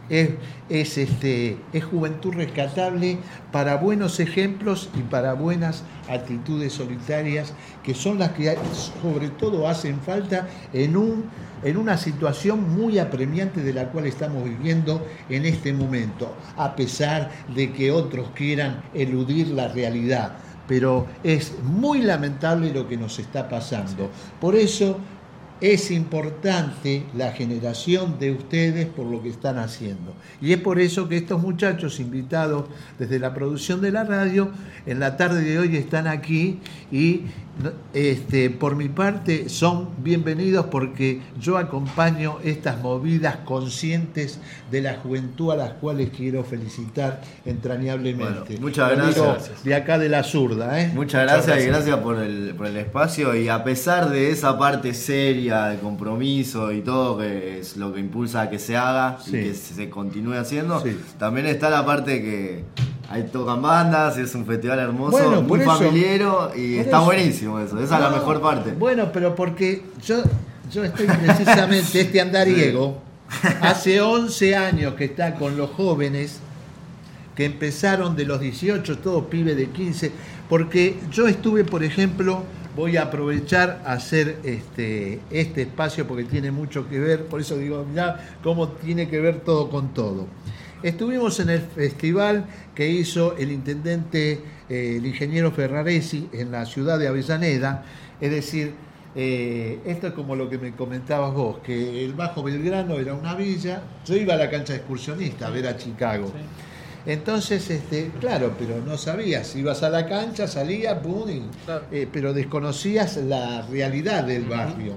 es juventud rescatable para buenos ejemplos y para buenas actitudes solitarias, que son las que sobre todo hacen falta en una situación muy apremiante de la cual estamos viviendo en este momento, a pesar de que otros quieran eludir la realidad. Pero es muy lamentable lo que nos está pasando. Por eso es importante la generación de ustedes por lo que están haciendo. Y es por eso que estos muchachos invitados desde la producción de la radio, en la tarde de hoy están aquí y por mi parte son bienvenidos porque yo acompaño estas movidas conscientes de la juventud a las cuales quiero felicitar entrañablemente. Bueno, muchas gracias. De acá de la zurda. Muchas gracias y gracias por el espacio, y a pesar de esa parte seria de compromiso y todo, que es lo que impulsa a que se haga y que se continúe haciendo, también está la parte que ahí tocan bandas, es un festival hermoso, muy familiero y está buenísimo eso, esa es la mejor parte. Bueno, pero porque yo estoy precisamente, andariego, hace 11 años que está con los jóvenes que empezaron de los 18, todos pibes de 15, porque yo estuve, por ejemplo, voy a aprovechar a hacer este espacio porque tiene mucho que ver, por eso digo, mirá cómo tiene que ver todo con todo. Estuvimos en el festival que hizo el intendente, el ingeniero Ferraresi, en la ciudad de Avellaneda, es decir, esto es como lo que me comentabas vos, que el Bajo Belgrano era una villa, yo iba a la cancha de excursionista a ver a Chicago. Sí. Entonces, claro, pero no sabías, ibas a la cancha, salías, pum, claro. Pero desconocías la realidad del barrio.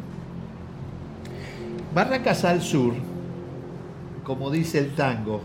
Barracas al Sur, como dice el tango,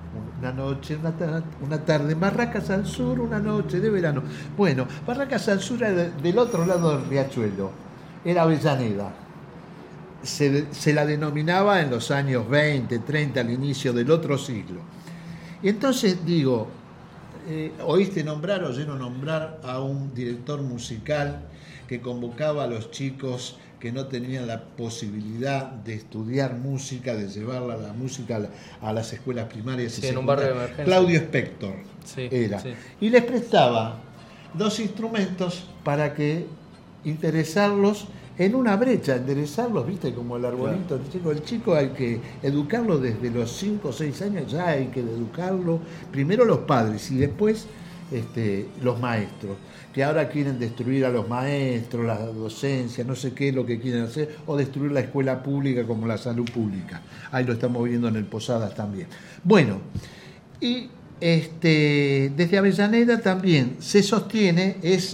una tarde, Barracas al Sur, una noche de verano. Bueno, Barracas al Sur era del otro lado del riachuelo, era Avellaneda. Se la denominaba en los años 20, 30, al inicio del otro siglo. Y entonces digo, oíste nombrar, oyeron nombrar a un director musical que convocaba a los chicos que no tenían la posibilidad de estudiar música, de llevar la música a las escuelas primarias y en un barrio de emergencia. Claudio Spector era. Sí. Y les prestaba 2 instrumentos para que interesarlos en una brecha, enderezarlos, viste, como el arbolito. Claro. El chico hay que educarlo desde los 5 o 6 años, ya hay que educarlo, primero los padres y después los maestros, que ahora quieren destruir a los maestros, la docencia, no sé qué es lo que quieren hacer, o destruir la escuela pública como la salud pública. Ahí lo estamos viendo en el Posadas también. Bueno, y desde Avellaneda también se sostiene esa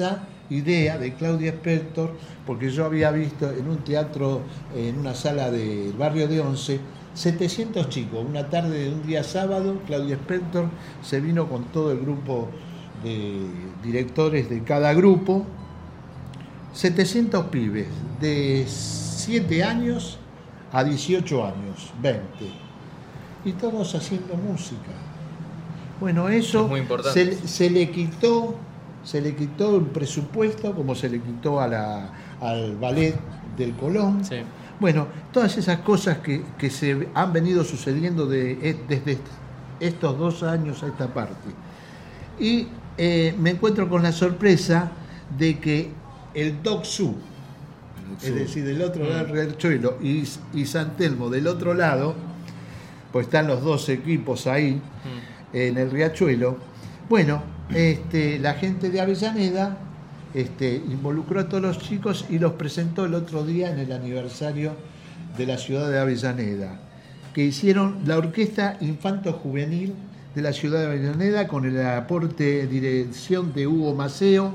idea de Claudia Spector, porque yo había visto en un teatro, en una sala del barrio de Once, 700 chicos. Una tarde de un día sábado, Claudia Spector se vino con todo el grupo de directores de cada grupo, 700 pibes, de 7 años a 18 años, 20. Y todos haciendo música. Bueno, eso es muy importante. se le quitó el presupuesto, como se le quitó al ballet del Colón. Sí. Bueno, todas esas cosas que se han venido sucediendo desde estos 2 años a esta parte. Y me encuentro con la sorpresa de que el Doc Su, es decir, del otro lado del Riachuelo, y San Telmo del otro lado, pues están los 2 equipos ahí en el Riachuelo. Bueno, la gente de Avellaneda involucró a todos los chicos y los presentó el otro día en el aniversario de la ciudad de Avellaneda, que hicieron la Orquesta Infanto Juvenil de la ciudad de Avellaneda con el aporte, dirección de Hugo Maceo,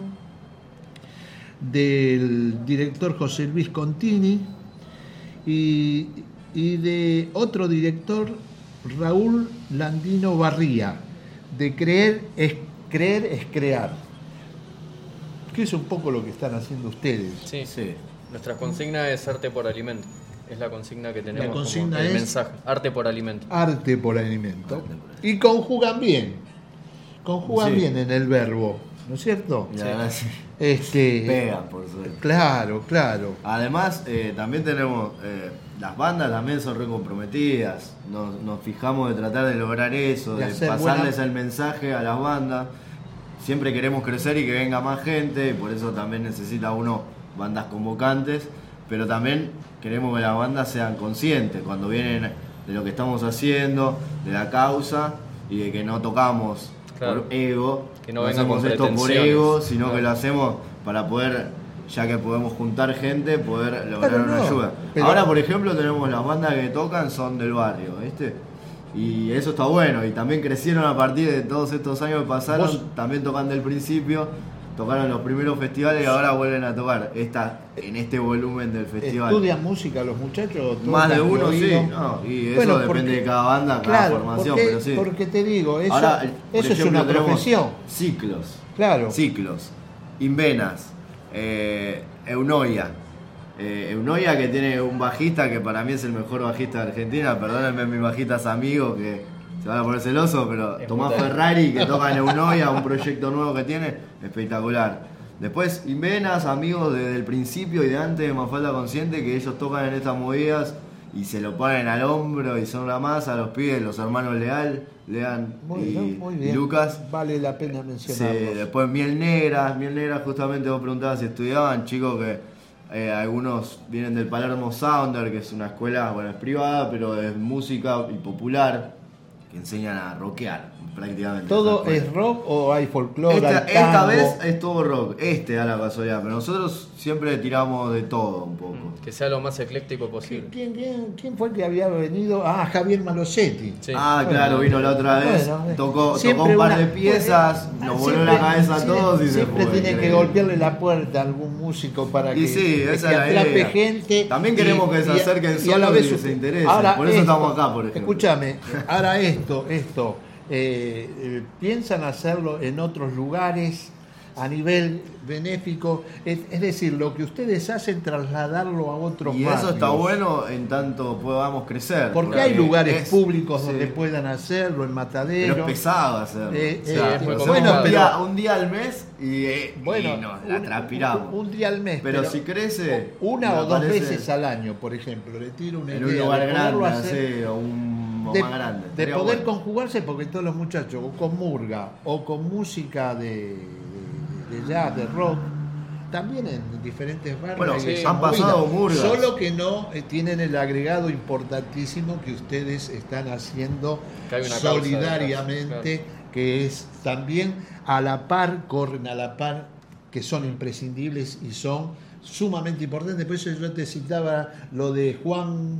del director José Luis Contini y de otro director, Raúl Landino Barría, de Creer es crear, que es un poco lo que están haciendo ustedes. Sí. Sí. Nuestra consigna es arte por alimento. Es la consigna que tenemos. La consigna como el es mensaje. Arte por alimento. Arte por alimento. Y conjugan bien. Sí. Bien en el verbo, ¿no es cierto? La verdad, sí. Pegan, por suerte. Claro. Además, también tenemos, las bandas también son re comprometidas, nos fijamos de tratar de lograr eso, De de hacer pasarles buena- el mensaje a las bandas. Siempre queremos crecer y que venga más gente, y por eso también necesita uno bandas convocantes, pero también queremos que las bandas sean conscientes cuando vienen de lo que estamos haciendo, de la causa, y de que no tocamos Claro. por ego, Que no vengan hacemos con esto por pretensiones. ego, sino Claro. que lo hacemos para poder, ya que podemos juntar gente, poder lograr Pero una no, ayuda. pero- Ahora, por ejemplo, tenemos las bandas que tocan, son del barrio, ¿viste? Y eso está bueno, y también crecieron a partir de todos estos años que pasaron, Vos- también tocan del principio, tocaron los primeros festivales y ahora vuelven a tocar en este volumen del festival. ¿Estudian música los muchachos? Más de ¿Tocan uno, sí, oído? no, y eso Bueno, depende porque- de cada banda, cada claro, formación, porque, pero sí. porque te digo, eso, Ahora, por eso es ejemplo, una tenemos profesión. Ciclos. Claro. Ciclos. Invenas. Eunoia. Eunoia, que tiene un bajista que para mí es el mejor bajista de Argentina. Perdónenme mis bajistas amigos que se van a poner celosos, pero Es Tomás muy tal. Ferrari, que toca en Eunoia, un proyecto nuevo que tiene, espectacular. Después Invenas, amigos desde el principio y de antes de Mafalda Consciente, que ellos tocan en estas movidas y se lo ponen al hombro y son una masa, los pibes, los hermanos Lean Muy y bien. Lucas. Vale la pena Sí, mencionarlos. después Miel Negra, justamente vos preguntabas si estudiaban, chicos que algunos vienen del Palermo Sounder, que es una escuela, bueno, es privada, pero es música y popular, que enseñan a rockear prácticamente. ¿Todo esa es escuela. rock o hay folclore? Esta hay tango? vez es todo rock, da la casualidad, pero nosotros siempre tiramos de todo un poco. Que sea lo más ecléctico posible. ¿Quién fue el que había venido? Ah, Javier Malosetti. Sí. Ah, Bueno, claro, vino la otra vez, bueno, tocó siempre un par una- de piezas, nos voló la cabeza a todos y se siempre fue. tiene que increíble. golpearle la puerta a algún músico para Y que, sí, esa que es la atrape idea. gente. También queremos que se acerquen y a la solos vez y que usted- se interesen. Ahora Por eso estamos acá, por ejemplo. Escúchame, ahora esto. ¿Piensan hacerlo en otros lugares a nivel benéfico? Es decir, lo que ustedes hacen, trasladarlo a otros Y eso barrios. está bueno en tanto podamos crecer. Porque hay lugares es- públicos sí. donde puedan hacerlo, en Matadero. Pero es pesado hacerlo. Sí, es muy Lo hacemos complicado. un día al mes y Bueno, nos la transpiramos. un día al mes. Pero si crece, una me o dos parece- veces al año, por ejemplo, le tiro una En idea un de lugar poderlo grande, hacer, así, o de, más grande. de Estaría poder bueno. conjugarse, porque todos los muchachos, o con murga, o con música de jazz, de rock, también en diferentes barrios. Bueno, hay sí, esa han movida. pasado murgas. Solo que no tienen el agregado importantísimo que ustedes están haciendo Que hay una causa solidariamente, detrás, que es también a la par, corren a la par, que son imprescindibles y son sumamente importantes. Por eso yo te citaba lo de Juan,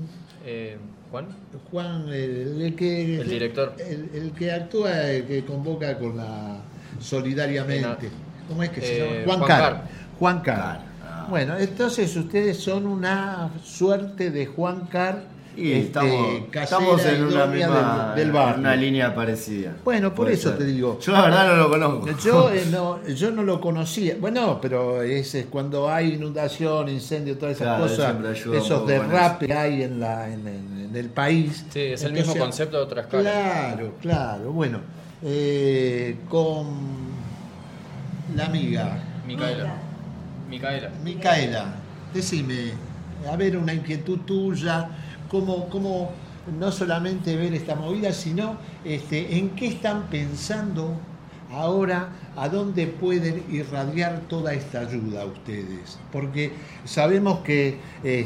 ¿Juan? el que... El director. El que actúa, el que convoca con la solidariamente. ¿Cómo es que se llama? Juan Carr. Juan Car. Bueno, entonces ustedes son una suerte de Juan Car. Y estamos en una misma del barrio. Una línea parecida. Bueno, por eso te digo. Yo la verdad no lo conozco. Yo no lo conocía. Bueno, pero es cuando hay inundación, incendio, todas esas cosas, esos derrapes que hay en el país. Sí, es el mismo concepto de otra escala. Claro. Bueno, con la amiga Micaela, decime, a ver, una inquietud tuya. Cómo no solamente ver esta movida, sino en qué están pensando ahora, a dónde pueden irradiar toda esta ayuda ustedes. Porque sabemos que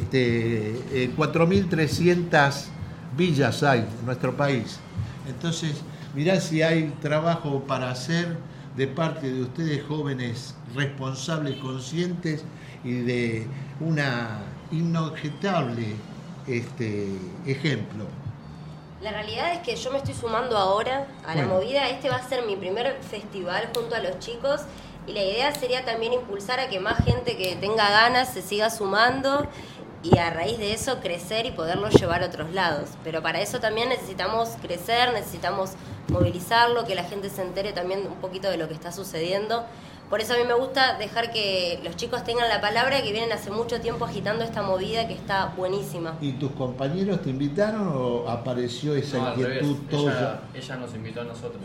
4.300 villas hay en nuestro país. Entonces, mirá si hay trabajo para hacer de parte de ustedes, jóvenes responsables, conscientes y de una inobjetable ejemplo. La realidad es que yo me estoy sumando ahora a la movida. Este va a ser mi primer festival junto a los chicos y la idea sería también impulsar a que más gente que tenga ganas se siga sumando y a raíz de eso crecer y poderlo llevar a otros lados. Pero para eso también necesitamos crecer, necesitamos movilizarlo, que la gente se entere también un poquito de lo que está sucediendo. Por eso a mí me gusta dejar que los chicos tengan la palabra, que vienen hace mucho tiempo agitando esta movida que está buenísima. ¿Y tus compañeros te invitaron o apareció esa inquietud tuya? Ella nos invitó a nosotros.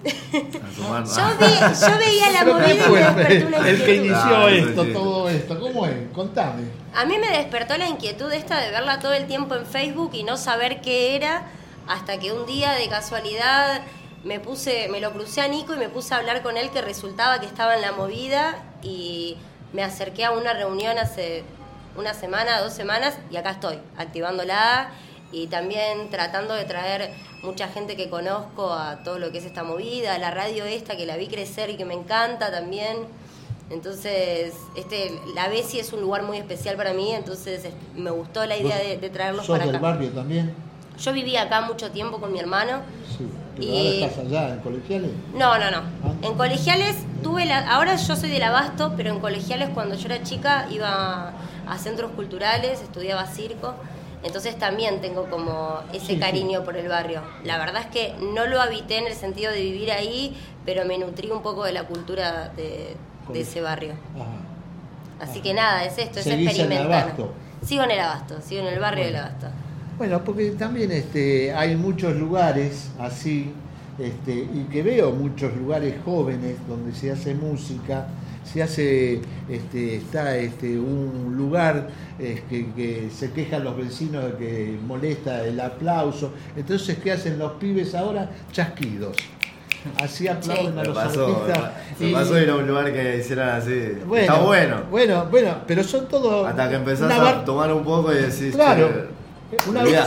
Yo veía la movida y me despertó una inquietud. El que inició todo esto, ¿cómo es? Contame. A mí me despertó la inquietud esta de verla todo el tiempo en Facebook y no saber qué era, hasta que un día de casualidad me lo crucé a Nico y me puse a hablar con él, que resultaba que estaba en la movida, y me acerqué a una reunión hace una semana, 2 semanas, y acá estoy, activándola y también tratando de traer mucha gente que conozco a todo lo que es esta movida, a la radio esta que la vi crecer y que me encanta también. Entonces, la Bessie es un lugar muy especial para mí, entonces me gustó la idea de traerlos para acá. ¿Sos del barrio también? Yo viví acá mucho tiempo con mi hermano. Sí, pero ahora estás allá, ¿en Colegiales? No. En Colegiales ahora yo soy del Abasto, pero en Colegiales cuando yo era chica iba a centros culturales, estudiaba circo, entonces también tengo como ese cariño por el barrio. La verdad es que no lo habité en el sentido de vivir ahí, pero me nutrí un poco de la cultura de ese barrio. Así que nada, es esto, es experimentar. ¿En el Abasto? Sigo en el Abasto, sigo en el barrio del Abasto. Bueno, porque también hay muchos lugares así, y que veo muchos lugares jóvenes donde se hace música, se hace, está un lugar que se quejan los vecinos de que molesta el aplauso. Entonces, ¿qué hacen los pibes ahora? Chasquidos. Así aplauden a los artistas. Me pasó ir a un lugar que hicieran así. Bueno, está bueno. Bueno, pero son todos. Hasta que empezás a tomar un poco y decís. Claro. Bueno,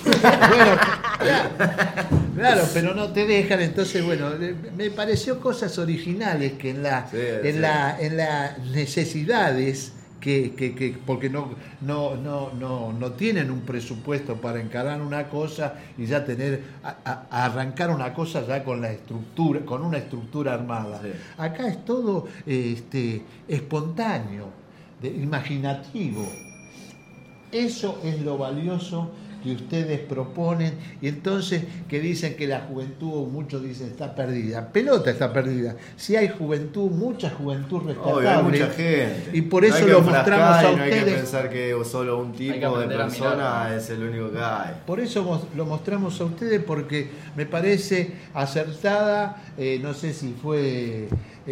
claro, pero no te dejan. Entonces, bueno, me pareció cosas originales que en las necesidades porque no tienen un presupuesto para encarar una cosa y ya arrancar una cosa ya con la estructura, con una estructura armada. Sí. Acá es todo espontáneo, imaginativo. Eso es lo valioso que ustedes proponen, y entonces que dicen que la juventud, muchos dicen está perdida. Pelota está perdida. Si hay juventud, mucha juventud rescatable. Hay mucha gente. Y por eso lo mostramos a ustedes. No hay que pensar que solo un tipo de persona es el único que hay. Por eso lo mostramos a ustedes, porque me parece acertada, no sé si fue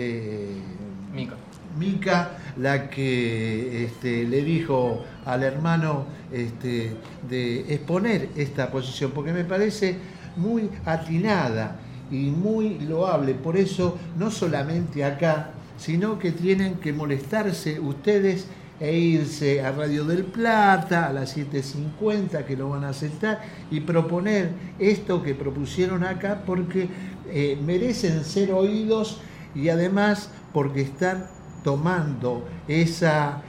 Mica la que le dijo al hermano de exponer esta posición, porque me parece muy atinada y muy loable. Por eso, no solamente acá, sino que tienen que molestarse ustedes e irse a Radio del Plata a las 7:50, que lo van a aceptar, y proponer esto que propusieron acá, porque merecen ser oídos, y además porque están tomando esa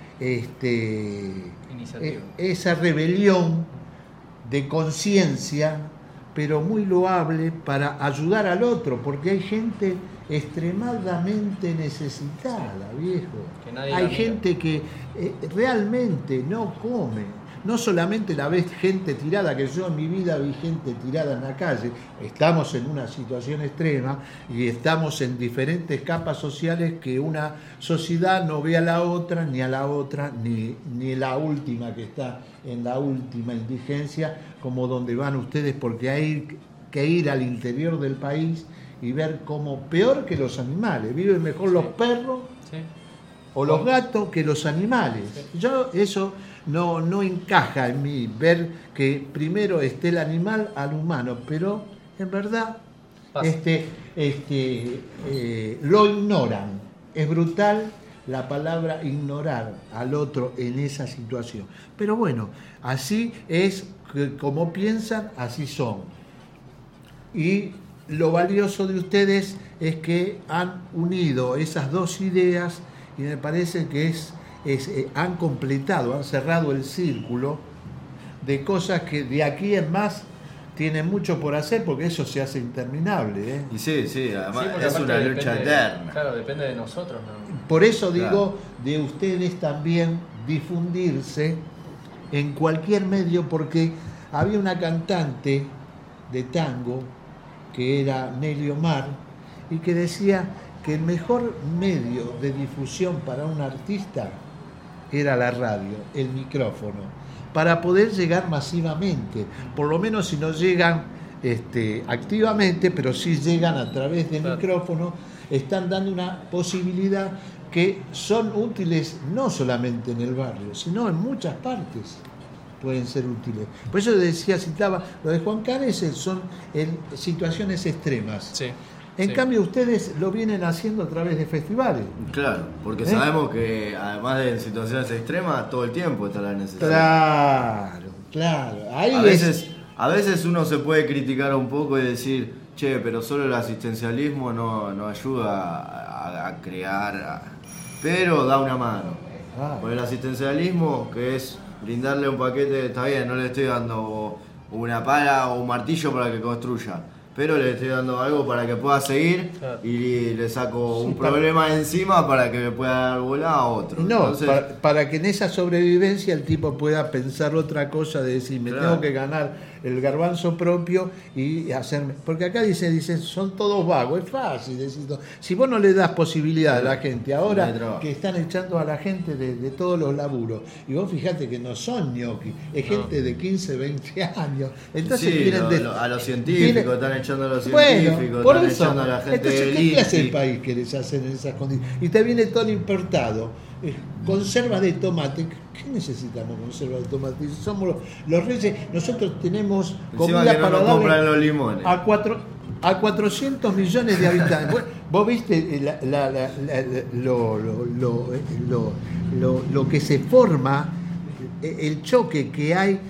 rebelión de conciencia pero muy loable para ayudar al otro, porque hay gente extremadamente necesitada, viejo. Hay gente que realmente no come. No solamente la ves gente tirada, que yo en mi vida vi gente tirada en la calle. Estamos en una situación extrema y estamos en diferentes capas sociales que una sociedad no ve a la otra, ni la última que está en la última indigencia, como donde van ustedes, porque hay que ir al interior del país y ver cómo, peor que los animales, viven mejor los perros o los gatos que los animales. Yo eso no encaja en mí, ver que primero esté el animal al humano, pero en verdad lo ignoran. Es brutal la palabra ignorar al otro en esa situación. Pero bueno, así es, como piensan, así son. Y lo valioso de ustedes es que han unido esas dos ideas y me parece que han completado, han cerrado el círculo de cosas que de aquí en más tienen mucho por hacer, porque eso se hace interminable. Y sí, además es una lucha eterna. Claro, depende de nosotros, ¿no? Por eso digo, de ustedes también difundirse en cualquier medio, porque había una cantante de tango que era Nelly Omar y que decía que el mejor medio de difusión para un artista era la radio, el micrófono, para poder llegar masivamente, por lo menos si no llegan activamente, pero sí llegan a través del micrófono, están dando una posibilidad que son útiles no solamente en el barrio, sino en muchas partes pueden ser útiles. Por eso citaba, lo de Juan Canes son en situaciones extremas. Sí. En cambio, ustedes lo vienen haciendo a través de festivales. Claro, porque sabemos que además de en situaciones extremas, todo el tiempo está la necesidad. Claro. Ahí a veces uno se puede criticar un poco y decir, che, pero solo el asistencialismo no ayuda a crear, pero da una mano. Con el asistencialismo, que es brindarle un paquete, está bien, no le estoy dando una pala o un martillo para que construya, pero le estoy dando algo para que pueda seguir y le saco un problema encima para que me pueda dar bola a otro. No, entonces, para que en esa sobrevivencia el tipo pueda pensar otra cosa, de decir, me tengo que ganar el garbanzo propio y hacerme... Porque acá dicen, son todos vagos, es fácil decir. Si vos no le das posibilidad a la gente, ahora que están echando a la gente de todos los laburos, y vos fijate que no son ñoquis, es gente de 15, 20 años. Entonces a los científicos, están echando a los científicos, por están eso, echando a la gente entonces, ¿qué clase de país querés hacer en esas condiciones? Y te viene todo importado. Conserva de tomate. ¿Qué necesitamos conserva de tomate? Somos los reyes. Nosotros tenemos comida para darle los limones a 400 millones de habitantes. Vos viste lo que se forma, el choque que hay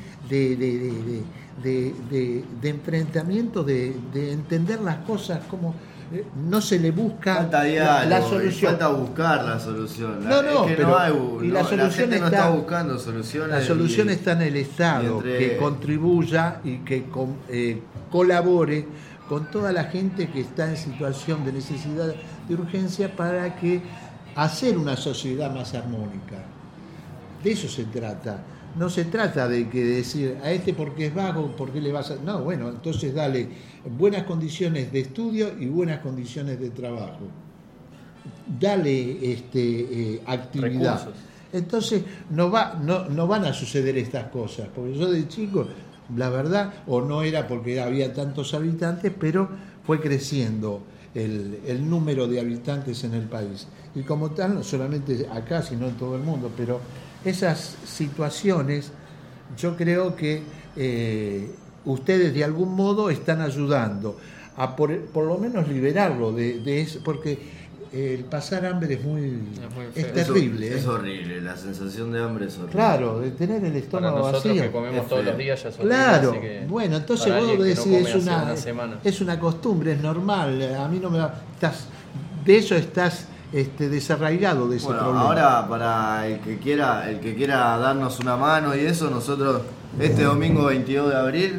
de enfrentamiento, de entender las cosas como no se le busca falta diálogo, la solución. Falta buscar la solución. La solución no está buscando soluciones. La solución está en el Estado, que contribuya y que colabore con toda la gente que está en situación de necesidad, de urgencia, para que hacer una sociedad más armónica. De eso se trata. No se trata de que decir a este porque es vago, ¿por qué le vas a...? No, bueno, entonces dale buenas condiciones de estudio y buenas condiciones de trabajo. Dale actividad. Recursos. Entonces no van a suceder estas cosas, porque yo de chico, la verdad, o no era porque había tantos habitantes, pero fue creciendo el número de habitantes en el país. Y como tal, no solamente acá, sino en todo el mundo, pero esas situaciones yo creo que ustedes de algún modo están ayudando a por lo menos liberarlo de eso, porque el pasar hambre es terrible. Es horrible, la sensación de hambre es horrible. Claro, de tener el estómago para nosotros vacío. Que comemos todos los días ya es horrible. Claro, así que bueno, entonces vos decís, es una costumbre, es normal, a mí no me va... de eso estás desarraigado de ese problema. Ahora para el que quiera darnos una mano y eso, nosotros este domingo 22 de abril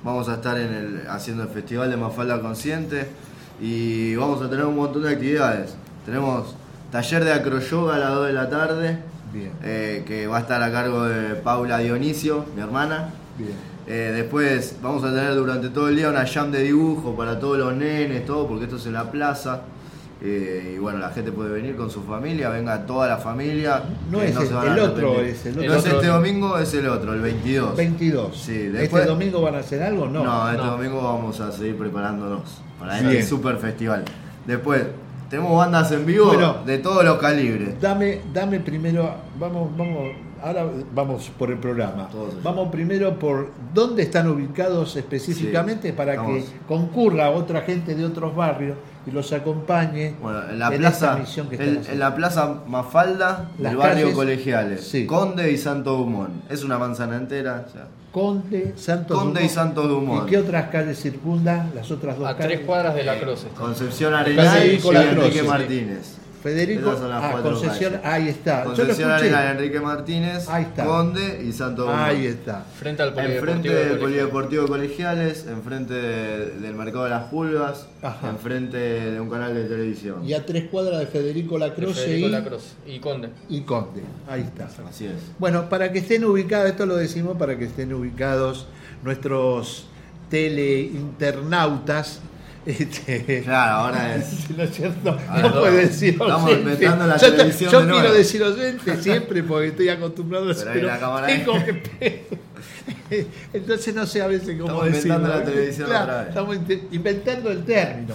vamos a estar haciendo el Festival de Mafalda Consciente y vamos a tener un montón de actividades. Tenemos taller de acroyoga a las 2 de la tarde, que va a estar a cargo de Paula Dionisio, mi hermana. Después vamos a tener durante todo el día una jam de dibujo para todos los nenes, todo, porque esto es en la plaza. Y bueno, la gente puede venir con su familia, venga toda la familia. No es el otro, es el otro. No es este domingo, es el otro, el 22. 22. Sí, después, ¿Este domingo van a hacer algo? No, este domingo vamos a seguir preparándonos para este super festival. Después, tenemos bandas en vivo de todos los calibres. Dame primero, ahora vamos por el programa. Vamos primero por dónde están ubicados específicamente para que concurra otra gente de otros barrios y los acompañe en la plaza, esta misión que están haciendo. En la plaza Mafalda, del barrio Colegiales, Conde y Santo Dumont. Es una manzana entera. Conde, Dumont. Y Santo Dumont. ¿Y qué otras calles circundan? Las otras dos calles. A 3 cuadras de la Cruz. Concepción Arenal y Enrique Martínez. Federico, Concesión, ahí está. Concesión Arenal, Enrique Martínez, Conde y Santo Dumont. Ahí está. Frente al Polideportivo Colegiales, enfrente del Mercado de las Pulgas, enfrente de un canal de televisión. Y a 3 cuadras de Federico Lacroze y Conde. Y Conde, ahí está. Así es. Bueno, para que estén ubicados, esto lo decimos para que estén ubicados nuestros teleinternautas. Claro, ahora es. ¿No es cierto? No puedo decir Estamos inventando la televisión. Yo quiero decir oyente siempre porque estoy acostumbrado a decir. Pero la cámara tengo que. Entonces no sé a veces cómo decirlo. Estamos inventando la televisión otra vez. Estamos inventando el término.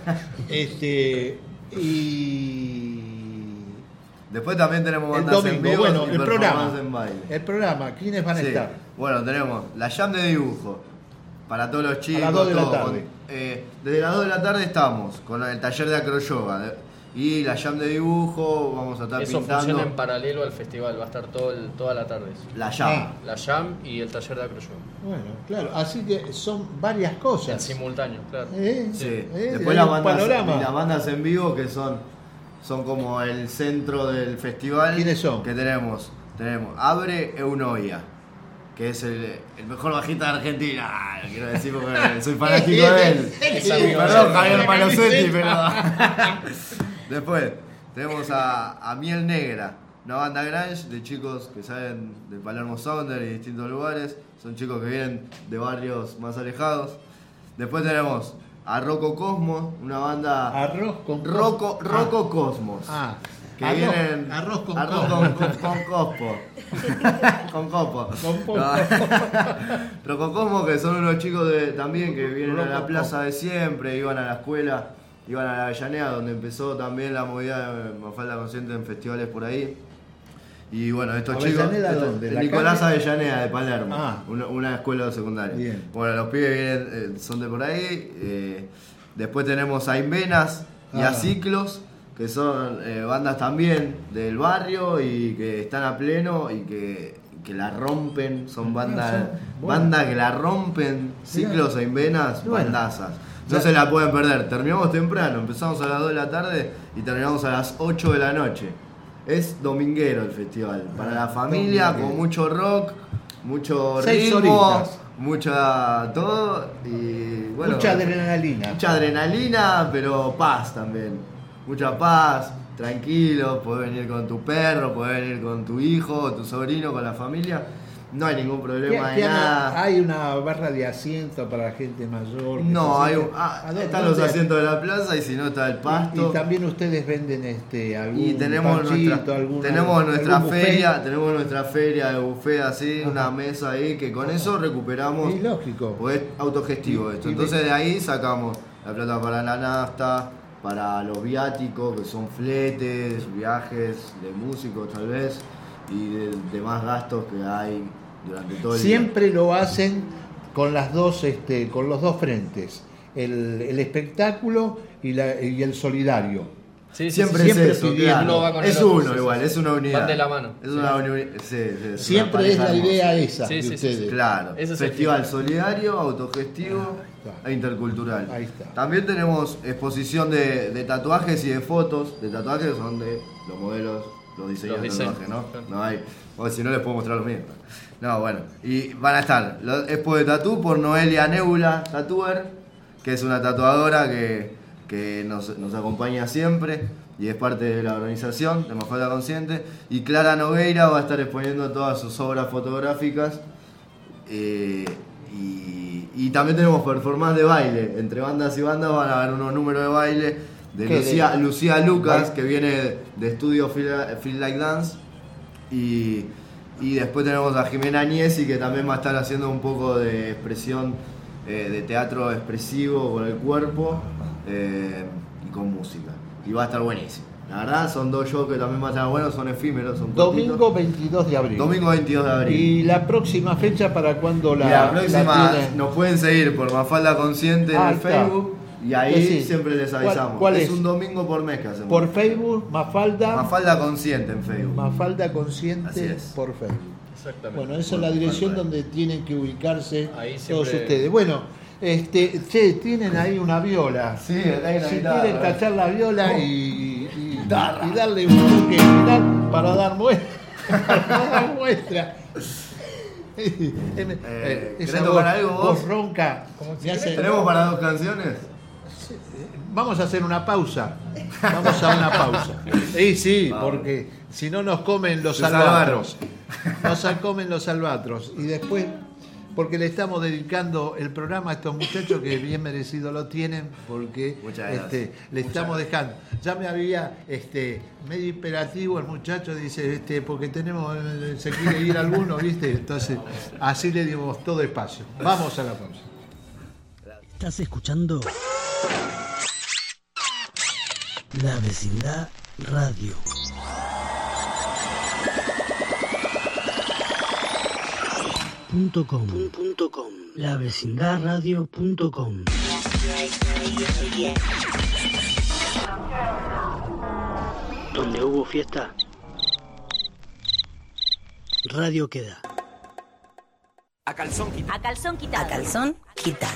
Y. Después también tenemos bandas domingo, en vivo bueno, y performance en baile. El programa, ¿quiénes van a estar? Bueno, tenemos la jam de dibujo. Para todos los chicos. A las 2 de la tarde. Desde las 2 de la tarde estamos con el taller de acroyoga y la jam de dibujo. Vamos a estar pintando. Eso funciona en paralelo al festival, va a estar toda la tarde. La jam. La jam y el taller de acroyoga. Bueno, claro, así que son varias cosas. En simultáneo, claro. Sí. Después las bandas en vivo que son como el centro del festival. ¿Quiénes son? Que tenemos Abre Eunoia, que es el mejor bajista de Argentina. Quiero decir porque soy fanático de él. Perdón, Javier Malosetti, pero. Después tenemos a Miel Negra, una banda grunge de chicos que salen del Palermo Sounder y distintos lugares. Son chicos que vienen de barrios más alejados. Después tenemos a Rocco Cosmos, una banda. Rocco Cosmos. Que vienen arroz con cospo. Con copo. Rococosmo, que son unos chicos también que vienen a la plaza de siempre, iban a la escuela, iban a la Avellaneda, donde empezó también la movida de Mafalda Consciente en festivales por ahí. Y bueno, estos chicos. Nicolás Avellaneda de Palermo, una escuela secundaria. Bien. Bueno, los pibes vienen, son de por ahí. Después tenemos a Invenas y a Ciclos, que son bandas también del barrio y que están a pleno y que la rompen, son bandas que la rompen, Ciclos e Invenas, bandazas. No se la pueden perder. Terminamos temprano, empezamos a las 2 de la tarde y terminamos a las 8 de la noche. Es dominguero el festival, para la familia, con mucho rock, mucho ritmo, mucha todo y bueno, mucha adrenalina. Mucha adrenalina, pero paz también. Mucha paz, tranquilo, podés venir con tu perro, podés venir con tu hijo, tu sobrino, con la familia. No hay ningún problema de nada. ¿Hay una barra de asiento para la gente mayor? No, están los asientos de la plaza y si no está el pasto. Y también ustedes venden algún y tenemos nuestra feria de buffet así, una mesa ahí que con eso recuperamos. Y lógico. Pues es autogestivo esto. Entonces de ahí sacamos la plata para la nafta, para los viáticos, que son fletes, viajes de músicos tal vez, y de demás gastos que hay durante todo el día. Siempre lo hacen con las dos, con los dos frentes, el espectáculo y el solidario. Siempre es eso, claro. Es uno igual, es una unidad. Van de la mano. Es una unidad. Siempre es la idea esa de ustedes. Claro. Festival solidario, autogestivo e intercultural. Ahí está. También tenemos exposición de tatuajes y de fotos. De tatuajes son de los modelos los diseños del diseños, tatuaje, ¿no? claro. No hay, o si no les puedo mostrar los míos. No, bueno, y van a estar Expo de Tatú por Noelia Nebula Tattooer, que es una tatuadora que nos acompaña siempre y es parte de la organización de Mafalda Consciente, y Clara Nogueira va a estar exponiendo todas sus obras fotográficas, y también tenemos performance de baile, entre bandas y bandas van a haber unos números de baile de Lucía Lucas, que viene de estudio Feel Like Dance, y después tenemos a Jimena Agnesi, que también va a estar haciendo un poco de expresión, de teatro expresivo con el cuerpo y con música, y va a estar buenísimo. La verdad, son 2 shows que también van a estar buenos, son efímeros, son Domingo cortitos. 22 de abril. Domingo 22 de abril. ¿Y la próxima fecha para cuándo La próxima tienen? nos pueden seguir por Mafalda Consciente en el está. Facebook, y ahí Sí. siempre les avisamos. ¿Cuál es es? un domingo por mes que hacemos. Por Facebook, Mafalda Consciente en Facebook. Mafalda Así Consciente es. por Facebook. Exactamente. Bueno, esa es la dirección donde tienen que ubicarse Ahí todos siempre- ustedes. Bueno, tienen ahí una viola. Sí, hay una Si guitarra. quieren cachar la viola y darle un toque final para dar muestra. Para dar muestra. ¿querés Esa tocar algo vos? voz ronca. me hace- ¿Tenemos para 2 canciones? Vamos a hacer una pausa. Vamos a una pausa. Sí, Vamos. porque si no nos comen los Se albatros. Nos comen los albatros. Y después, porque le estamos dedicando el programa a estos muchachos que bien merecido lo tienen, porque Muchas gracias. le estamos dejando. Ya me había medio imperativo el muchacho, dice, porque tenemos, se quiere ir alguno, ¿viste? Entonces, así le dimos todo espacio. Vamos a la pausa. Estás escuchando La Vecindad Radio. .com. lavecindadradio.com. Donde hubo fiesta, radio queda. A calzón quitado. A calzón quitado. A calzón quitado.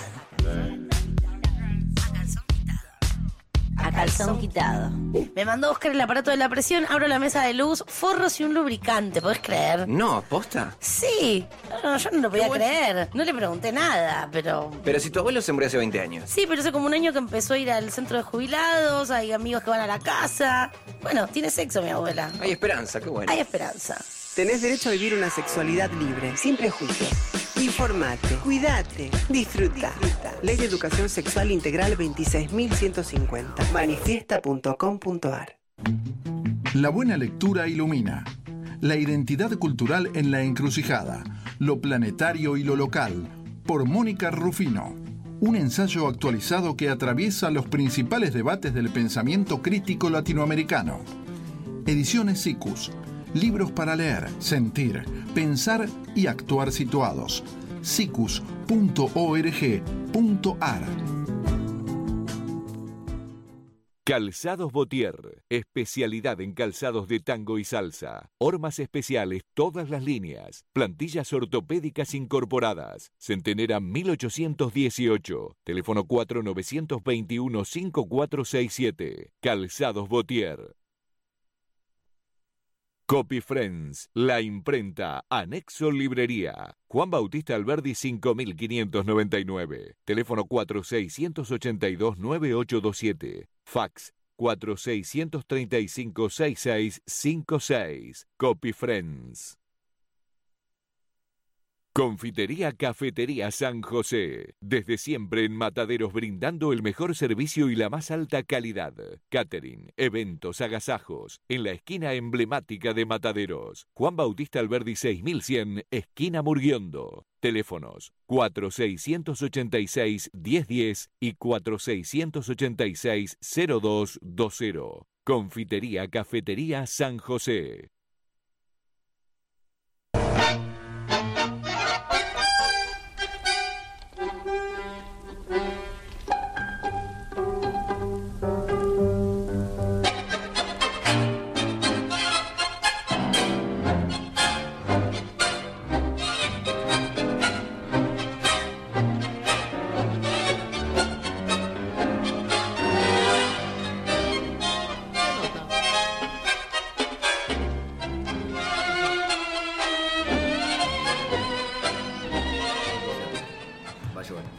A calzón quitado. Me mandó a buscar el aparato de la presión, abro la mesa de luz, forros y un lubricante, ¿podés creer? No, ¿posta? Sí, no, yo no lo podía creer. No le pregunté nada, pero... Pero si tu abuelo se murió hace 20 años. Sí, pero hace como un año que empezó a ir al centro de jubilados, hay amigos que van a la casa. Bueno, tiene sexo mi abuela. Hay esperanza, qué bueno. Hay esperanza. Tenés derecho a vivir una sexualidad libre, sin prejuicios. Informate, cuídate, disfruta. Ley de Educación Sexual Integral 26.150. Manifiesta.com.ar. La buena lectura ilumina. La identidad cultural en la encrucijada. Lo planetario y lo local. Por Mónica Rufino. Un ensayo actualizado que atraviesa los principales debates del pensamiento crítico latinoamericano. Ediciones SICUS. Libros para leer, sentir, pensar y actuar situados. sicus.org.ar. Calzados Botier, especialidad en calzados de tango y salsa. Hormas especiales, todas las líneas. Plantillas ortopédicas incorporadas. Centenera 1818. Teléfono 4921-5467. Calzados Botier. Copy Friends, la imprenta, anexo librería. Juan Bautista Alberdi 5599. Teléfono 4682-9827. Fax 4635-6656. Copy Friends. Confitería Cafetería San José. Desde siempre en Mataderos brindando el mejor servicio y la más alta calidad. Catering, eventos, agasajos. En la esquina emblemática de Mataderos. Juan Bautista Alberdi 6100, esquina Murguiondo. Teléfonos 4686-1010 y 4686-0220. Confitería Cafetería San José. caballo gana.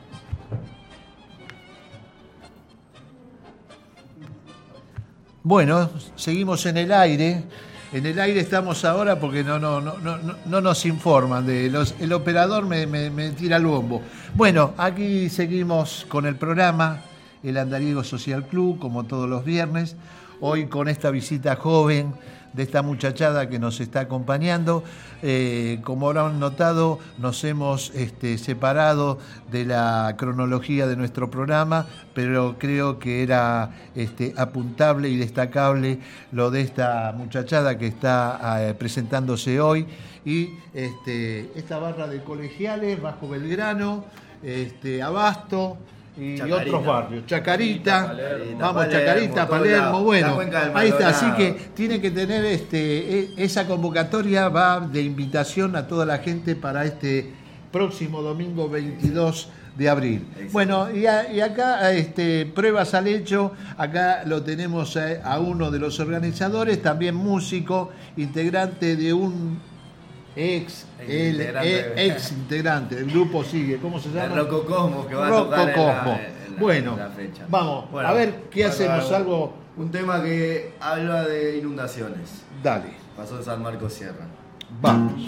Bueno, seguimos en el aire. En el aire estamos ahora porque no nos informan. El operador me tira el bombo. Bueno, aquí seguimos con el programa, el Andariego Social Club, como todos los viernes. Hoy con esta visita joven de esta muchachada que nos está acompañando. Como habrán notado, nos hemos separado de la cronología de nuestro programa, pero creo que era apuntable y destacable lo de esta muchachada que está presentándose hoy. Y esta barra de colegiales, Bajo Belgrano, Abasto, y Chacarita. Otros barrios, Chacarita, Palermo, vamos, Palermo, Chacarita, todos Palermo, lados. bueno, La cuenca del ahí está, así Maldonado. que tiene que tener esa convocatoria, va de invitación a toda la gente para este próximo domingo 22 de abril. Exacto. Bueno, y acá, pruebas al hecho, acá lo tenemos a uno de los organizadores, también músico, integrante de un ex integrante del grupo Sigue, ¿cómo se llama? El Rocco Cosmos, que va a Rocco tocar Cosmos. en la Bueno, fecha. vamos, Bueno, a ver qué hacemos, algo. Un tema que habla de inundaciones. Dale, Pasó en San Marcos Sierra. vamos.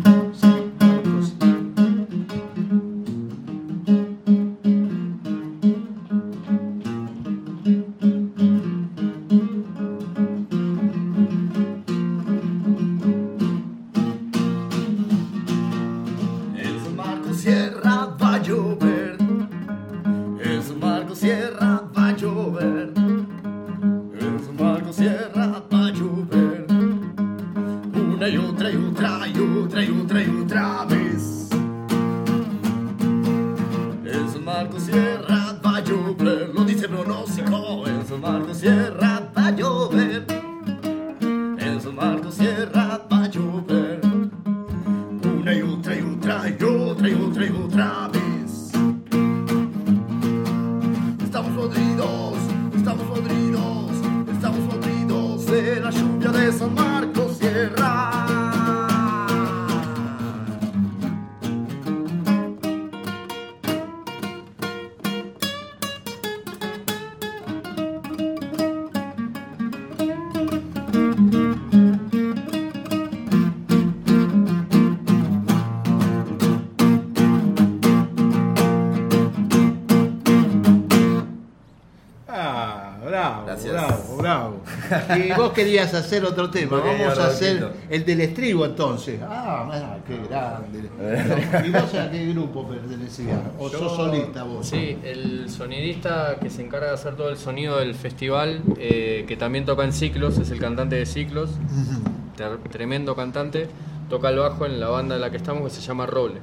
En San Marcos Sierra va a llover. En San Marcos Sierra va a llover. En San Marcos Sierra va a llover. Una y otra y otra y otra y otra y otra vez. En San Marcos Sierra va a llover. Lo dice el pronóstico. En San Marcos Sierra va a llover. En San Marcos Sierra va a llover. Una y otra y otra y otra y otra y otra vez. Estamos podridos de la lluvia de San Marcos Sierra. Ah, bravo, Gracias. bravo. Y vos querías hacer otro tema, Yo quería vamos a hacer Roquito. el del estribo entonces. Qué grande. ¿Y vos a qué grupo pertenecías? ¿O Yo- sos solista vos? Sí, el sonidista que se encarga de hacer todo el sonido del festival, que también toca en Ciclos, es el cantante de Ciclos, tremendo cantante, toca el bajo en la banda en la que estamos que se llama Roble.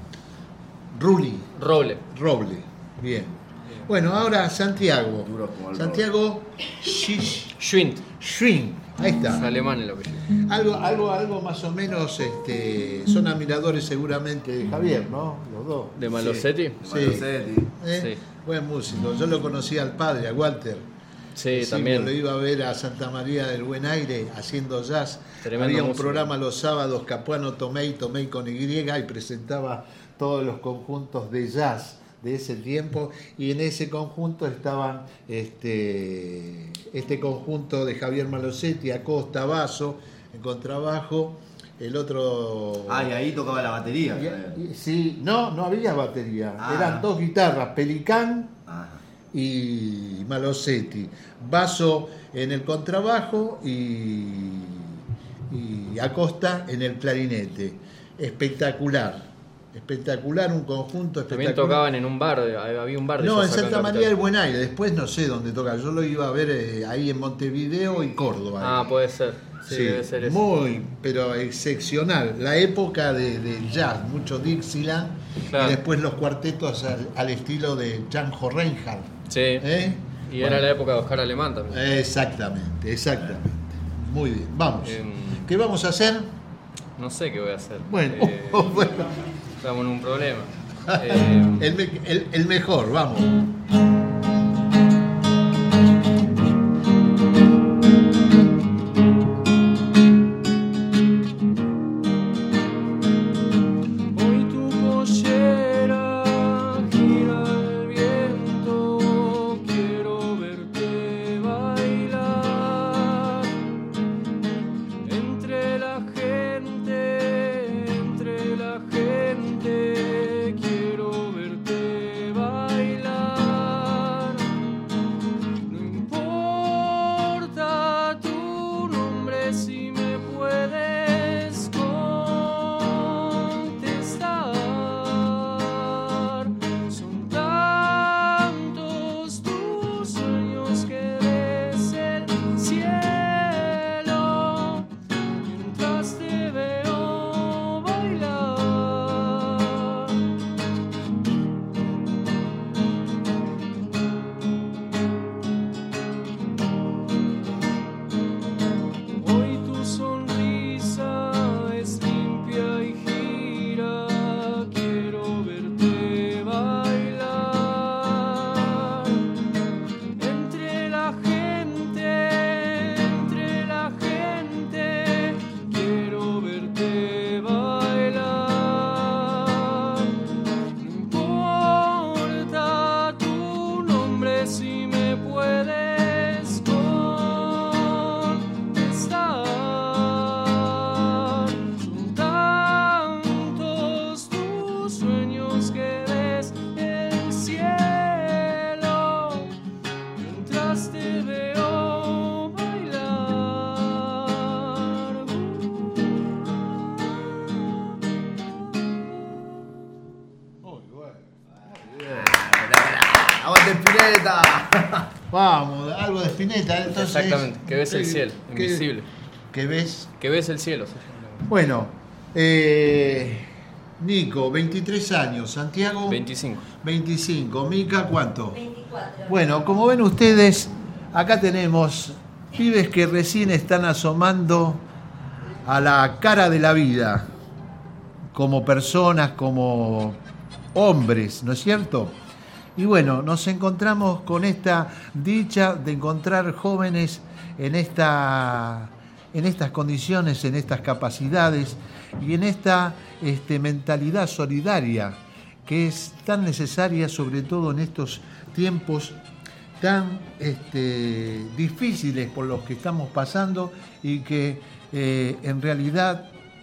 Roble. Roble, bien. Bueno, ahora Santiago. Duros como el Santiago Schwint. Ahí Es está. alemán el apellido. Algo más o menos, son admiradores seguramente de Javier, ¿no? Los dos. ¿De Malosetti? Sí. Malosetti. ¿Eh? Buen músico. Yo lo conocí al padre, a Walter. Sí, Sí, también. lo iba a ver a Santa María del Buen Aire haciendo jazz. Tremendo Había un músico. programa los sábados, Capuano Tomei con Y, y presentaba todos los conjuntos de jazz de ese tiempo, y en ese conjunto estaban este conjunto de Javier Malosetti, Acosta, Basso, en contrabajo, el otro... Ah, y ahí tocaba la batería. Sí, no había batería, Ah. eran dos guitarras, Pelicán Ah. y Malosetti, Basso en el contrabajo y Acosta en el clarinete. Espectacular, un conjunto espectacular. También tocaban en un bar, había un bar de No, en jazz acá Santa María Capital. del Buen Aire, después no sé dónde toca, yo lo iba a ver ahí en Montevideo y Córdoba. Ah, puede ser. Sí, debe ser eso. muy, pero excepcional. La época del jazz, mucho Dixieland, Claro. y después los cuartetos al estilo de Django Reinhardt. Sí. ¿Eh? Y era la época de Oscar Alemán también. Exactamente. Muy bien, vamos. Em, ¿Qué vamos a hacer? No sé qué voy a hacer. Bueno, bueno. Estamos en un problema. El mejor, vamos. Hoy tu pollera Spinetta! Vamos, algo de Spinetta, entonces. Exactamente, que ves el cielo, invisible. ¿Qué ves? Que ves el cielo. Bueno, Nico, 23 años, Santiago. 25. 25, Mica, ¿cuánto? 24. Bueno, como ven ustedes, acá tenemos pibes que recién están asomando a la cara de la vida, como personas, como hombres, ¿no es cierto? Y bueno, nos encontramos con esta dicha de encontrar jóvenes en estas condiciones, en estas capacidades y en esta mentalidad solidaria que es tan necesaria, sobre todo en estos tiempos tan difíciles por los que estamos pasando y que en realidad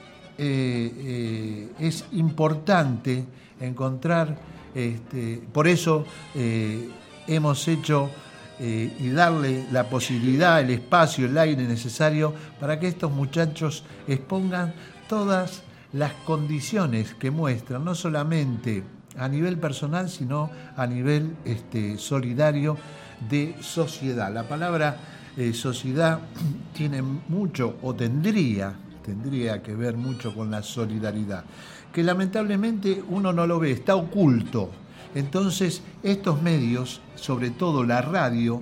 es importante encontrar, por eso hemos hecho y darle la posibilidad, el espacio, el aire necesario para que estos muchachos expongan todas las condiciones que muestran, no solamente a nivel personal, sino a nivel solidario de sociedad. La palabra sociedad tiene mucho, o tendría que ver mucho con la solidaridad, que lamentablemente uno no lo ve, está oculto. Entonces, estos medios, sobre todo la radio,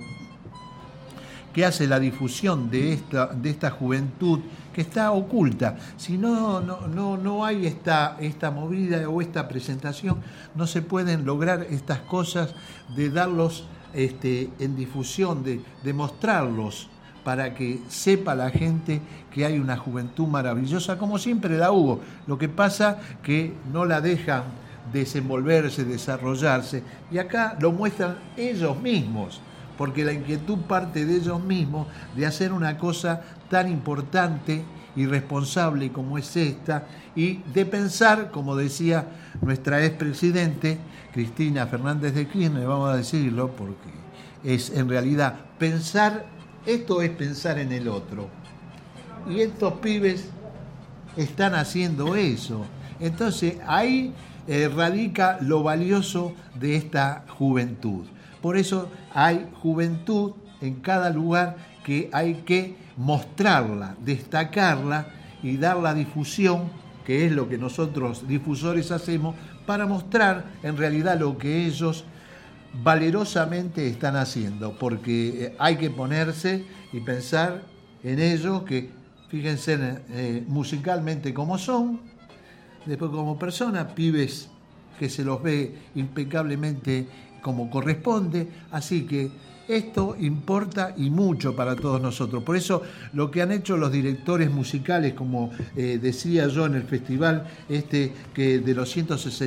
que hace la difusión de esta juventud que está oculta. Si no hay esta movida o esta presentación, no se pueden lograr estas cosas de darlos en difusión, de mostrarlos para que sepa la gente que hay una juventud maravillosa, como siempre la hubo. Lo que pasa que no la dejan desenvolverse, desarrollarse, y acá lo muestran ellos mismos, porque la inquietud parte de ellos mismos de hacer una cosa tan importante y responsable como es esta, y de pensar, como decía nuestra expresidente Cristina Fernández de Kirchner, vamos a decirlo, porque es en realidad pensar, esto es pensar en el otro. Y estos pibes están haciendo eso. Entonces ahí radica lo valioso de esta juventud. Por eso hay juventud en cada lugar que hay que mostrarla, destacarla y dar la difusión, que es lo que nosotros difusores hacemos, para mostrar en realidad lo que ellos valerosamente están haciendo, porque hay que ponerse y pensar en ellos, que fíjense musicalmente cómo son, después como personas, pibes que se los ve impecablemente como corresponde, así que esto importa y mucho para todos nosotros. Por eso lo que han hecho los directores musicales, como decía yo en el festival que de los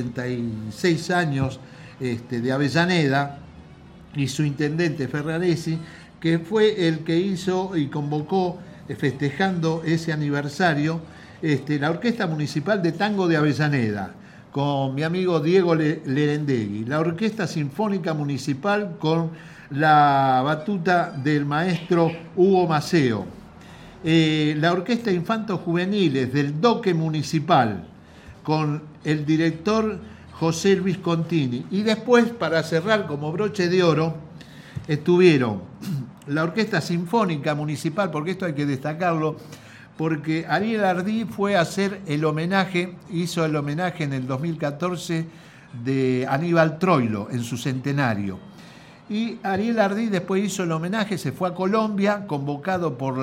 166 años de Avellaneda, y su intendente Ferraresi, que fue el que hizo y convocó, festejando ese aniversario, la Orquesta Municipal de Tango de Avellaneda, con mi amigo Diego Lerendegui, la Orquesta Sinfónica Municipal con la batuta del maestro Hugo Maceo, la Orquesta Infantos Juveniles del Doque Municipal con el director José Luis Contini, y después, para cerrar como broche de oro, estuvieron la Orquesta Sinfónica Municipal, porque esto hay que destacarlo, porque Ariel Ardí fue a hacer el homenaje, hizo el homenaje en el 2014 de Aníbal Troilo en su centenario. Y Ariel Ardí después hizo el homenaje, se fue a Colombia, convocado por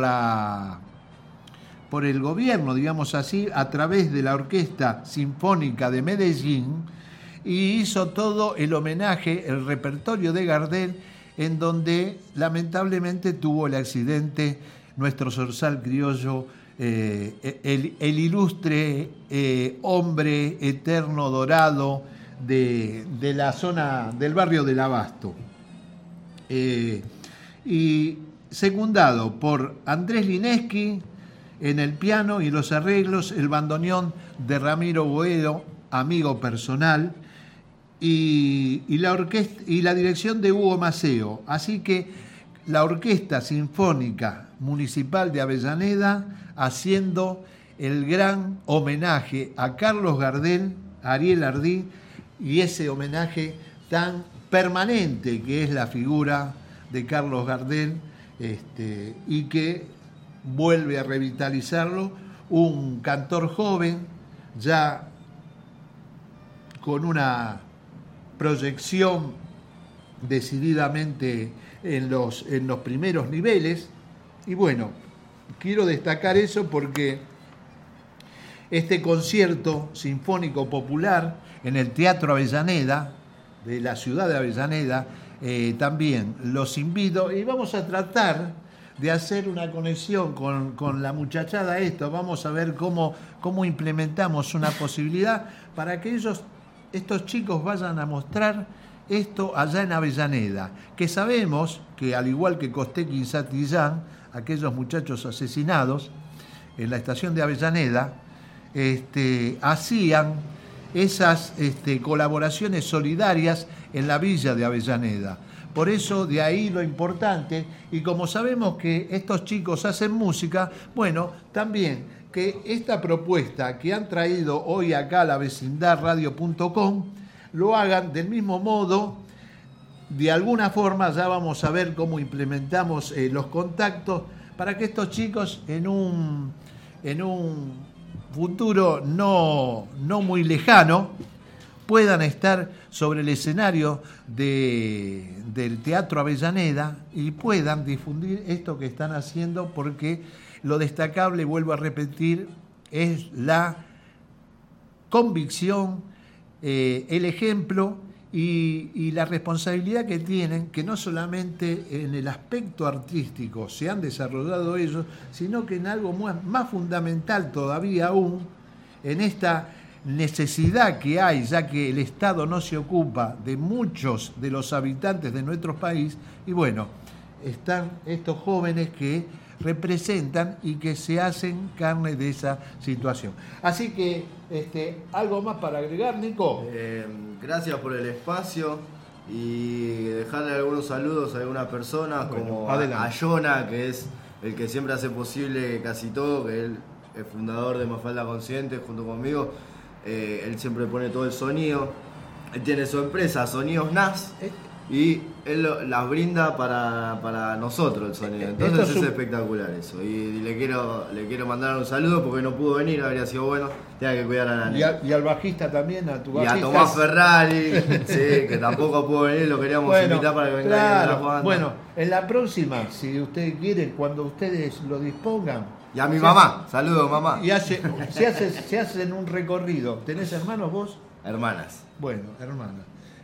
el gobierno, digamos así, a través de la Orquesta Sinfónica de Medellín, y hizo todo el homenaje, el repertorio de Gardel, en donde lamentablemente tuvo el accidente nuestro zorzal criollo, el ilustre hombre eterno dorado de la zona del barrio del Abasto. Y secundado por Andrés Lineski en el piano y los arreglos, el bandoneón de Ramiro Boedo, amigo personal, y la orquesta y la dirección de Hugo Maceo. Así que la Orquesta Sinfónica Municipal de Avellaneda haciendo el gran homenaje a Carlos Gardel, a Ariel Ardí, y ese homenaje tan permanente que es la figura de Carlos Gardel, y que vuelve a revitalizarlo, un cantor joven, ya con una proyección decididamente en los primeros niveles. Y bueno, quiero destacar eso porque este concierto sinfónico popular en el Teatro Avellaneda, de la ciudad de Avellaneda, también los invito, y vamos a tratar de hacer una conexión con la muchachada esto, vamos a ver cómo implementamos una posibilidad para que estos chicos vayan a mostrar esto allá en Avellaneda, que sabemos que al igual que Costec y Santillán, aquellos muchachos asesinados en la estación de Avellaneda, hacían esas colaboraciones solidarias en la villa de Avellaneda. Por eso de ahí lo importante, y como sabemos que estos chicos hacen música, bueno, también que esta propuesta que han traído hoy acá a la vecindadradio.com lo hagan del mismo modo. De alguna forma ya vamos a ver cómo implementamos los contactos para que estos chicos en un futuro no muy lejano puedan estar sobre el escenario del Teatro Avellaneda y puedan difundir esto que están haciendo, porque lo destacable, vuelvo a repetir, es la convicción, el ejemplo y la responsabilidad que tienen, que no solamente en el aspecto artístico se han desarrollado ellos, sino que en algo más fundamental todavía aún, en esta necesidad que hay, ya que el Estado no se ocupa de muchos de los habitantes de nuestro país, y bueno, están estos jóvenes que representan y que se hacen carne de esa situación. Así que, ¿algo más para agregar, Nico? Gracias por el espacio y dejarle algunos saludos a algunas personas, bueno, como a Jonah, que es el que siempre hace posible casi todo, que él es fundador de Mafalda Consciente junto conmigo. Él siempre pone todo el sonido. Él tiene su empresa, Sonidos NAS, y él las brinda para nosotros el sonido. Entonces es espectacular eso. Y le quiero mandar un saludo porque no pudo venir, habría sido bueno. Tenga que cuidar a Nani. Y al bajista también, a tu bajista. Y a Tomás Ferrari, sí, que tampoco pudo venir, lo queríamos invitar para que venga. Claro. Bueno, en la próxima, si ustedes quieren, cuando ustedes lo dispongan. Y a mi mamá, saludos mamá. Y se hacen un recorrido. ¿Tenés hermanos vos? Hermanas. Bueno, hermanas.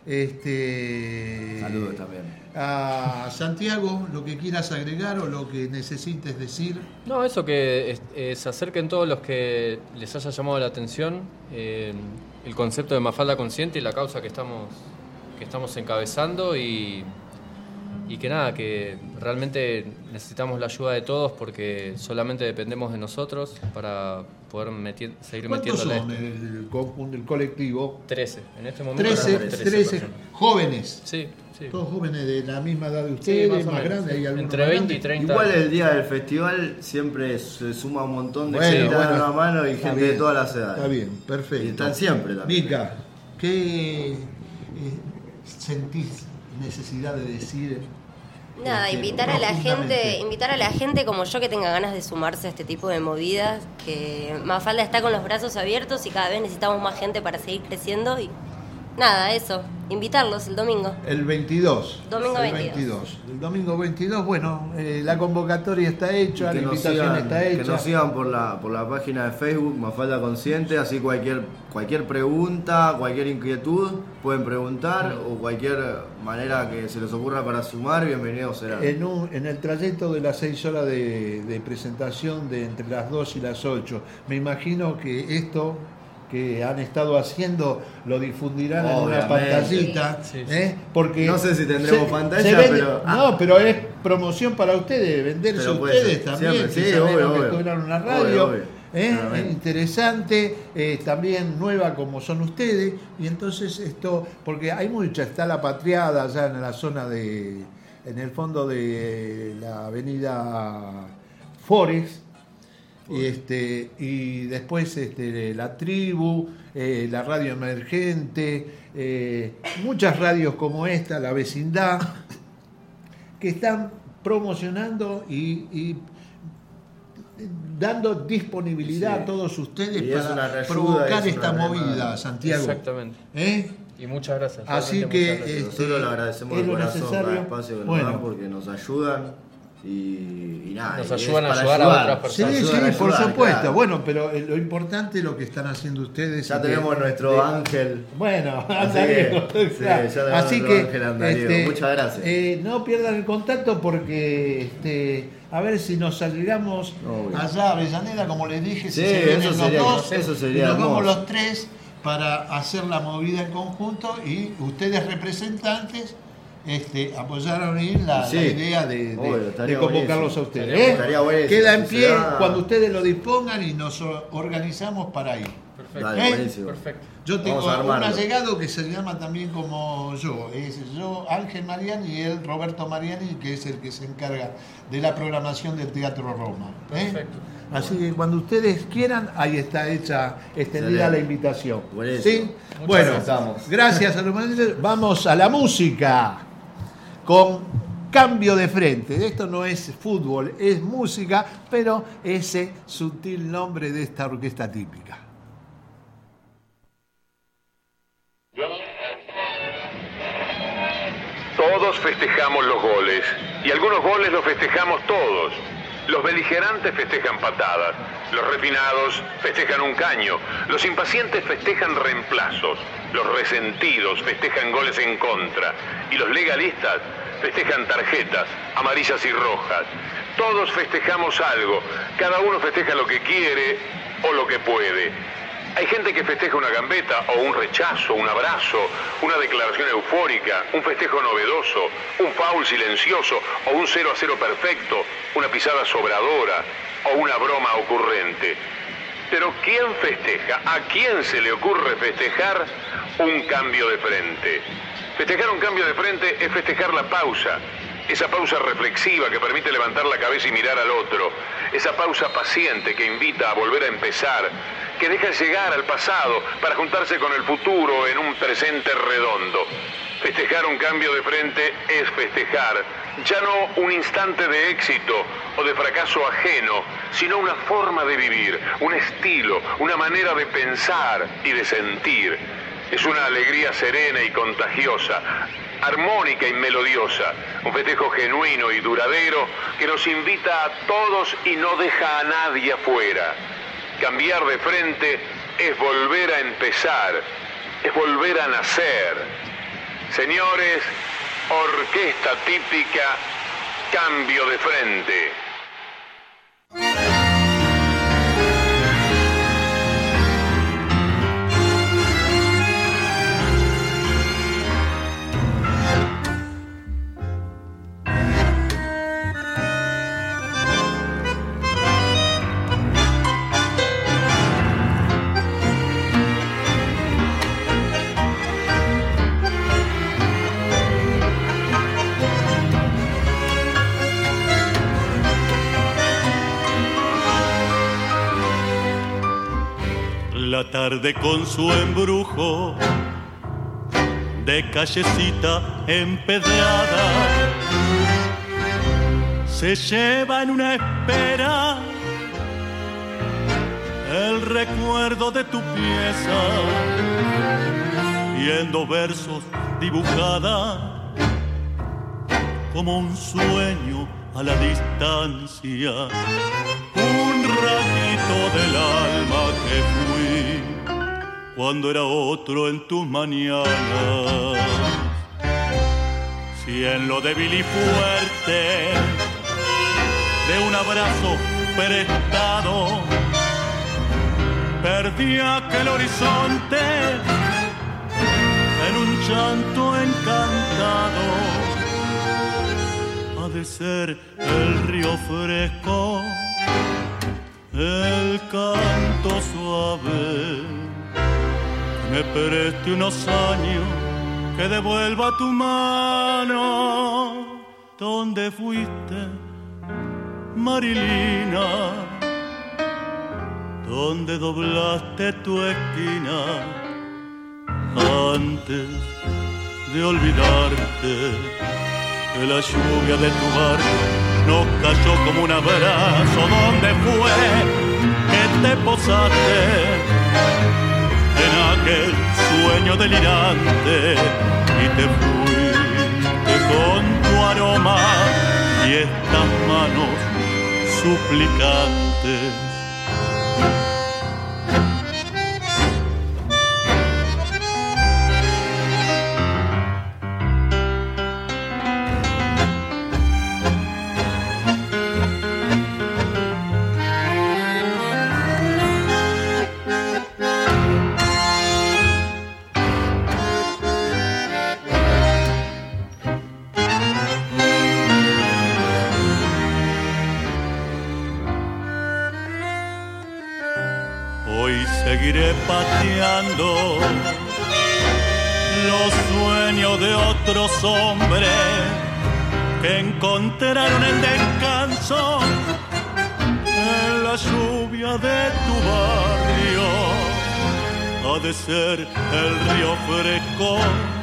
Saludos también. A Santiago, lo que quieras agregar o lo que necesites decir. No, eso, que se acerquen todos los que les haya llamado la atención el concepto de Mafalda Consciente y la causa que estamos encabezando, y que nada, que realmente necesitamos la ayuda de todos, porque solamente dependemos de nosotros para poder seguir metiéndole. ¿Cuántos son el colectivo? 13. En este momento 13 jóvenes. Sí. Todos jóvenes de la misma edad de ustedes, más grandes. Hay algunos entre 20 y 30. Igual el día del festival siempre se suma un montón de gente que da una mano y gente de todas las edades. Está bien, perfecto. Y están siempre también. Mica, ¿qué sentís necesidad de decir? Nada, invitar a la gente como yo que tenga ganas de sumarse a este tipo de movidas, que Mafalda está con los brazos abiertos y cada vez necesitamos más gente para seguir creciendo, y nada, eso, invitarlos el domingo. El 22. Domingo 22. El domingo 22, bueno, la convocatoria está hecha, la invitación está hecha. Que nos sigan por la página de Facebook, Mafalda Consciente, así cualquier pregunta, cualquier inquietud, pueden preguntar, o cualquier manera que se les ocurra para sumar, bienvenidos serán. En el trayecto de las 6 horas de presentación, de entre las 2 y las 8, me imagino que esto que han estado haciendo lo difundirán en una pantallita, sí. Porque no sé si tendremos pantalla, pero no, pero es promoción para ustedes, venderse ustedes también, sí, obvio, que tuvieran una radio obvio. Interesante, también nueva como son ustedes, y entonces esto, porque hay mucha, está La Patriada allá en la zona en el fondo de la avenida Forest, y después La Tribu, la radio emergente, muchas radios como esta, La Vecindad, que están promocionando y dando disponibilidad a todos ustedes para provocar esta movida, Santiago. Exactamente. Y muchas gracias. Así que gracias. Nosotros le agradecemos de corazón cada espacio que nos dan porque nos ayudan y nada. Nos ayudan a ayudar a otras personas. Sí, por supuesto. Claro. Bueno, pero lo importante es lo que están haciendo ustedes. Ya tenemos nuestro ángel. Bueno, así que muchas gracias. No pierdan el contacto porque a ver si nos salgamos allá a Avellaneda, como les dije, si se vienen los dos, eso sería nos vamos los tres para hacer la movida en conjunto y ustedes representantes apoyaron la idea de convocarlos a ustedes. Queda en pie cuando ustedes lo dispongan y nos organizamos para ir. Perfecto. Dale, buenísimo. Perfecto. Yo tengo un allegado que se llama también como yo, Ángel Mariani, y él Roberto Mariani, que es el que se encarga de la programación del Teatro Roma. Perfecto. Así que cuando ustedes quieran, ahí está hecha, extendida la invitación. ¿Sí? Bueno, gracias a los maestros. Vamos a la música con Cambio de Frente. Esto no es fútbol, es música, pero ese sutil nombre de esta orquesta típica. Todos festejamos los goles, y algunos goles los festejamos todos. Los beligerantes festejan patadas, los refinados festejan un caño, los impacientes festejan reemplazos, los resentidos festejan goles en contra, y los legalistas festejan tarjetas, amarillas y rojas. Todos festejamos algo, cada uno festeja lo que quiere o lo que puede. Hay gente que festeja una gambeta o un rechazo, un abrazo, una declaración eufórica, un festejo novedoso, un foul silencioso o un 0-0 perfecto, una pisada sobradora o una broma ocurrente. Pero ¿quién festeja? ¿A quién se le ocurre festejar un cambio de frente? Festejar un cambio de frente es festejar la pausa. Esa pausa reflexiva que permite levantar la cabeza y mirar al otro. Esa pausa paciente que invita a volver a empezar, que deja llegar al pasado para juntarse con el futuro en un presente redondo. Festejar un cambio de frente es festejar, ya no un instante de éxito o de fracaso ajeno, sino una forma de vivir, un estilo, una manera de pensar y de sentir. Es una alegría serena y contagiosa, armónica y melodiosa, un festejo genuino y duradero que nos invita a todos y no deja a nadie afuera. Cambiar de frente es volver a empezar, es volver a nacer. Señores, orquesta típica, Cambio de Frente. La tarde con su embrujo de callecita empedrada se lleva en una espera el recuerdo de tu pieza y en dos versos dibujada como un sueño a la distancia, un ratito del alma que fui cuando era otro en tus mañanas. Si en lo débil y fuerte de un abrazo prestado perdí aquel horizonte en un llanto encantado, ha de ser el río fresco, el canto suave, me preste unos años, que devuelva tu mano. ¿Dónde fuiste, Marilina? donde doblaste tu esquina, antes de olvidarte que la lluvia de tu barco nos cayó como un abrazo. ¿Dónde fue que te posaste en aquel sueño delirante y te fuiste con tu aroma y estas manos suplicantes? Seguiré pateando los sueños de otros hombres que encontraron el descanso en la lluvia de tu barrio. Ha de ser el río fresco,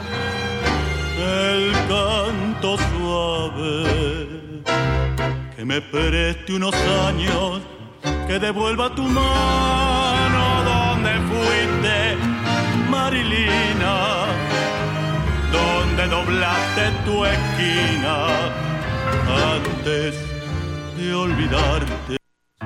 el canto suave, que me preste unos años, que devuelva tu mano. ¿Dónde fuiste, Marilina? ¿Dónde doblaste tu esquina antes de olvidarte?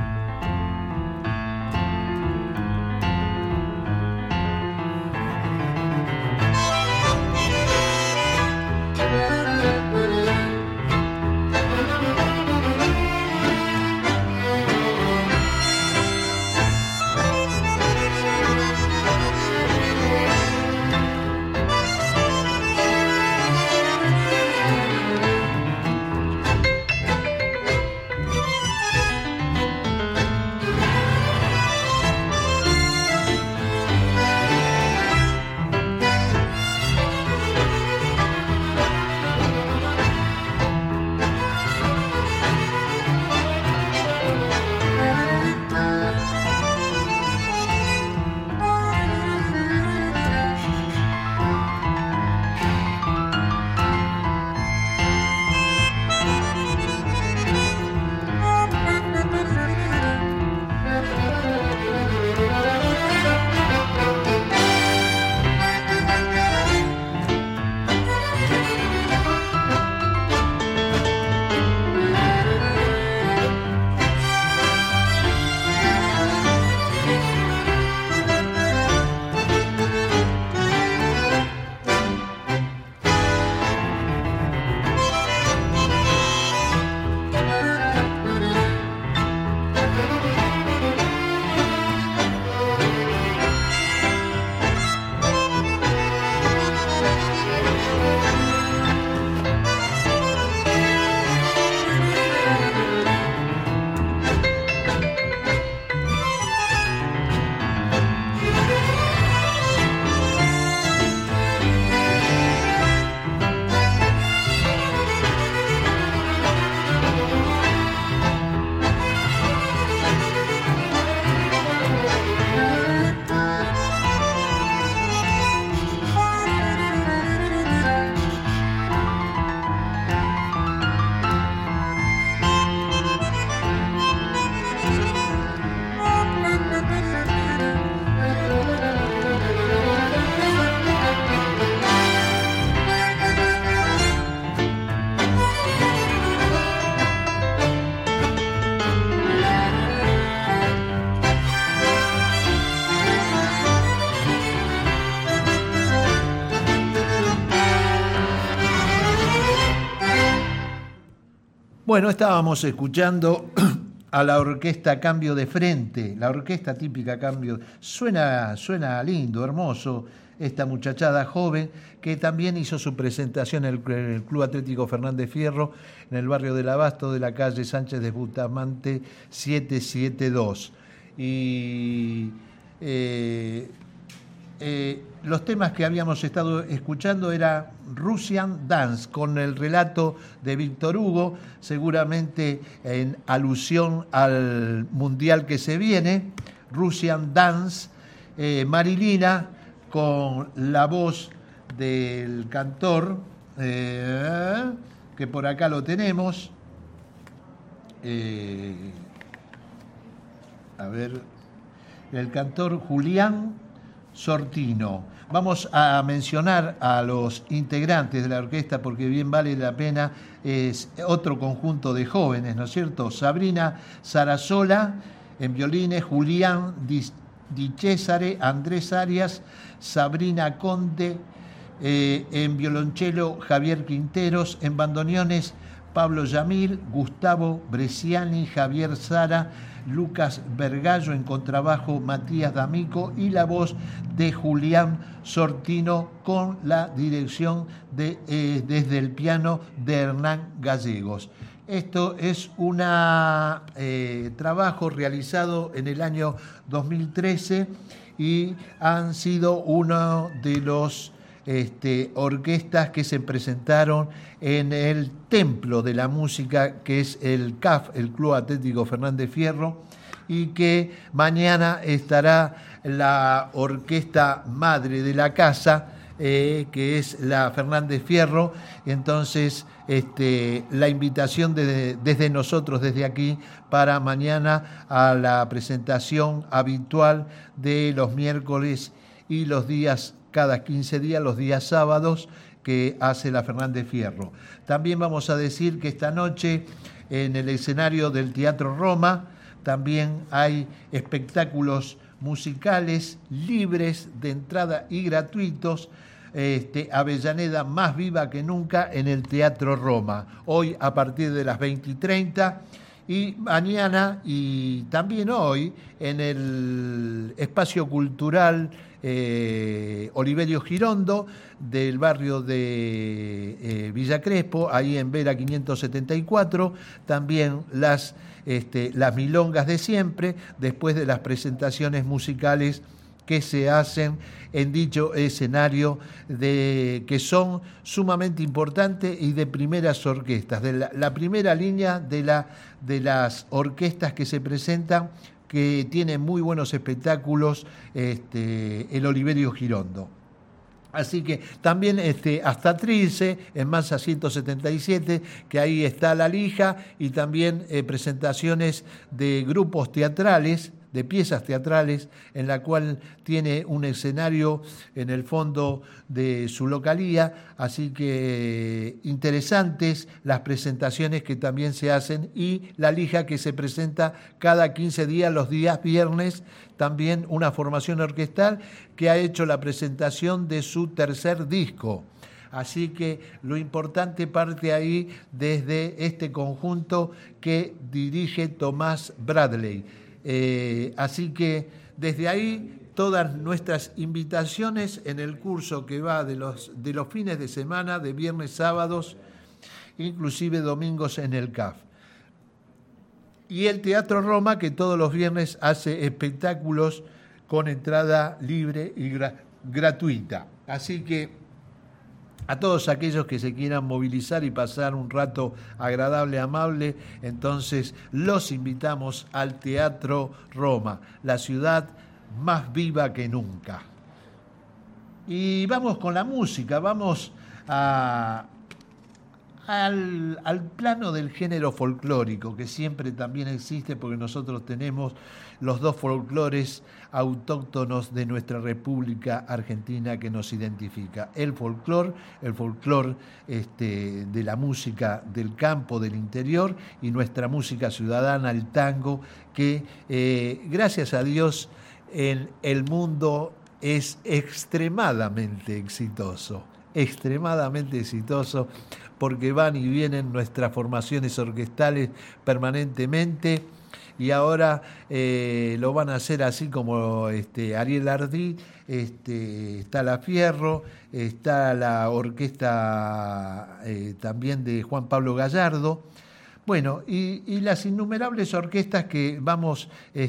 Bueno, estábamos escuchando a la orquesta Cambio de Frente, la orquesta típica Cambio. Suena lindo, hermoso, esta muchachada joven que también hizo su presentación en el Club Atlético Fernández Fierro, en el barrio del Abasto de la calle Sánchez de Bustamante 772. Y los temas que habíamos estado escuchando era Russian Dance, con el relato de Víctor Hugo, seguramente en alusión al mundial que se viene. Russian Dance, Marilina, con la voz del cantor, que por acá lo tenemos. A ver, el cantor Julián Sortino. Vamos a mencionar a los integrantes de la orquesta porque bien vale la pena. Es otro conjunto de jóvenes, ¿no es cierto? Sabrina Sarasola en violines, Julián Di Cesare, Andrés Arias, Sabrina Conde, en violonchelo Javier Quinteros, en bandoneones Pablo Yamil, Gustavo Bresciani, Javier Sara, Lucas Vergallo, en contrabajo Matías D'Amico y la voz de Julián Sortino con la dirección desde el piano de Hernán Gallegos. Esto es un trabajo realizado en el año 2013 y han sido uno de los orquestas que se presentaron en el templo de la música, que es el CAF, el Club Atlético Fernández Fierro, y que mañana estará la orquesta madre de la casa, que es la Fernández Fierro. Entonces, la invitación desde nosotros, desde aquí, para mañana a la presentación habitual de los miércoles y los días, cada 15 días, los días sábados, que hace la Fernández Fierro. También vamos a decir que esta noche en el escenario del Teatro Roma también hay espectáculos musicales libres de entrada y gratuitos. Avellaneda más viva que nunca en el Teatro Roma, hoy a partir de las 20:30 y mañana y también hoy en el espacio cultural Oliverio Girondo del barrio de Villa Crespo, ahí en Vera 574, también las milongas de siempre, después de las presentaciones musicales que se hacen en dicho escenario, que son sumamente importantes y de primeras orquestas, de la primera línea de las orquestas que se presentan, que tienen muy buenos espectáculos, el Oliverio Girondo. Así que también hasta Trilce, en Mansa 177, que ahí está La Lija, y también presentaciones de grupos teatrales, de piezas teatrales, en la cual tiene un escenario en el fondo de su localía, así que interesantes las presentaciones que también se hacen, y La Lija, que se presenta cada 15 días, los días viernes, también una formación orquestal que ha hecho la presentación de su tercer disco. Así que lo importante parte ahí desde este conjunto que dirige Tomás Bradley. Así que desde ahí todas nuestras invitaciones en el curso que va de los fines de semana, de viernes, sábados, inclusive domingos en el CAF. Y el Teatro Roma, que todos los viernes hace espectáculos con entrada libre y gratuita. Así que a todos aquellos que se quieran movilizar y pasar un rato agradable, amable, entonces los invitamos al Teatro Roma, la ciudad más viva que nunca. Y vamos con la música, vamos al plano del género folclórico, que siempre también existe, porque nosotros tenemos los dos folclores autóctonos de nuestra República Argentina que nos identifica. El folclor de la música del campo, del interior, y nuestra música ciudadana, el tango, que gracias a Dios en el mundo es extremadamente exitoso, porque van y vienen nuestras formaciones orquestales permanentemente, y ahora lo van a hacer así como Ariel Ardí, está La Fierro, está la orquesta también de Juan Pablo Gallardo. Bueno, y las innumerables orquestas que vamos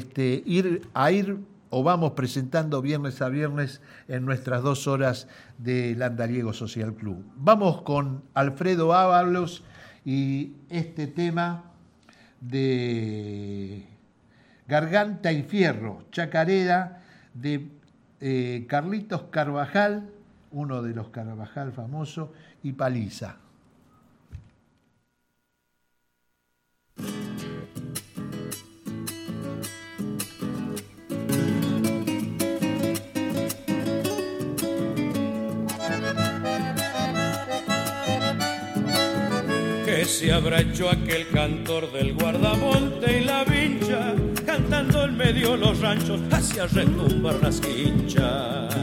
vamos presentando viernes a viernes en nuestras 2 horas del Andariego Social Club. Vamos con Alfredo Ábalos y este tema de Garganta y Fierro, chacarera de Carlitos Carvajal, uno de los Carvajal famosos, y Paliza. Que se habrá hecho aquel cantor del guardamonte y la vincha, cantando en medio los ranchos hacia retumbar las quinchas.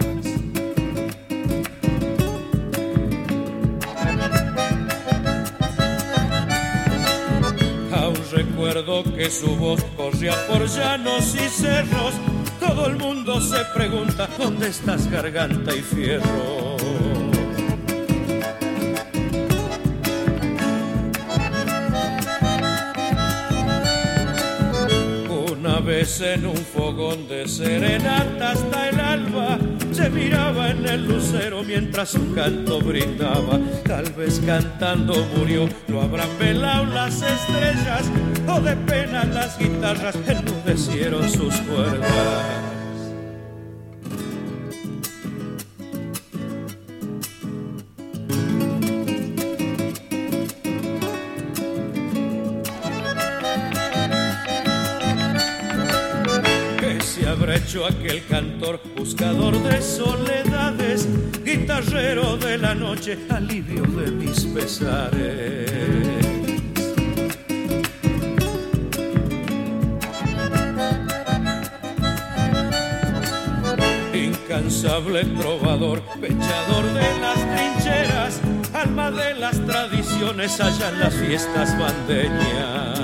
Aún recuerdo que su voz corría por llanos y cerros. Todo el mundo se pregunta: ¿dónde estás, Garganta y Fierro? Una vez en un fogón de serenata hasta el alba, se miraba en el lucero mientras su canto brindaba. Tal vez cantando murió, lo habrán velado las estrellas, o de pena las guitarras enmudecieron sus cuerdas. Hecho aquel cantor, buscador de soledades, guitarrero de la noche, alivio de mis pesares. Incansable trovador, pechador de las trincheras, alma de las tradiciones allá en las fiestas bandeñas.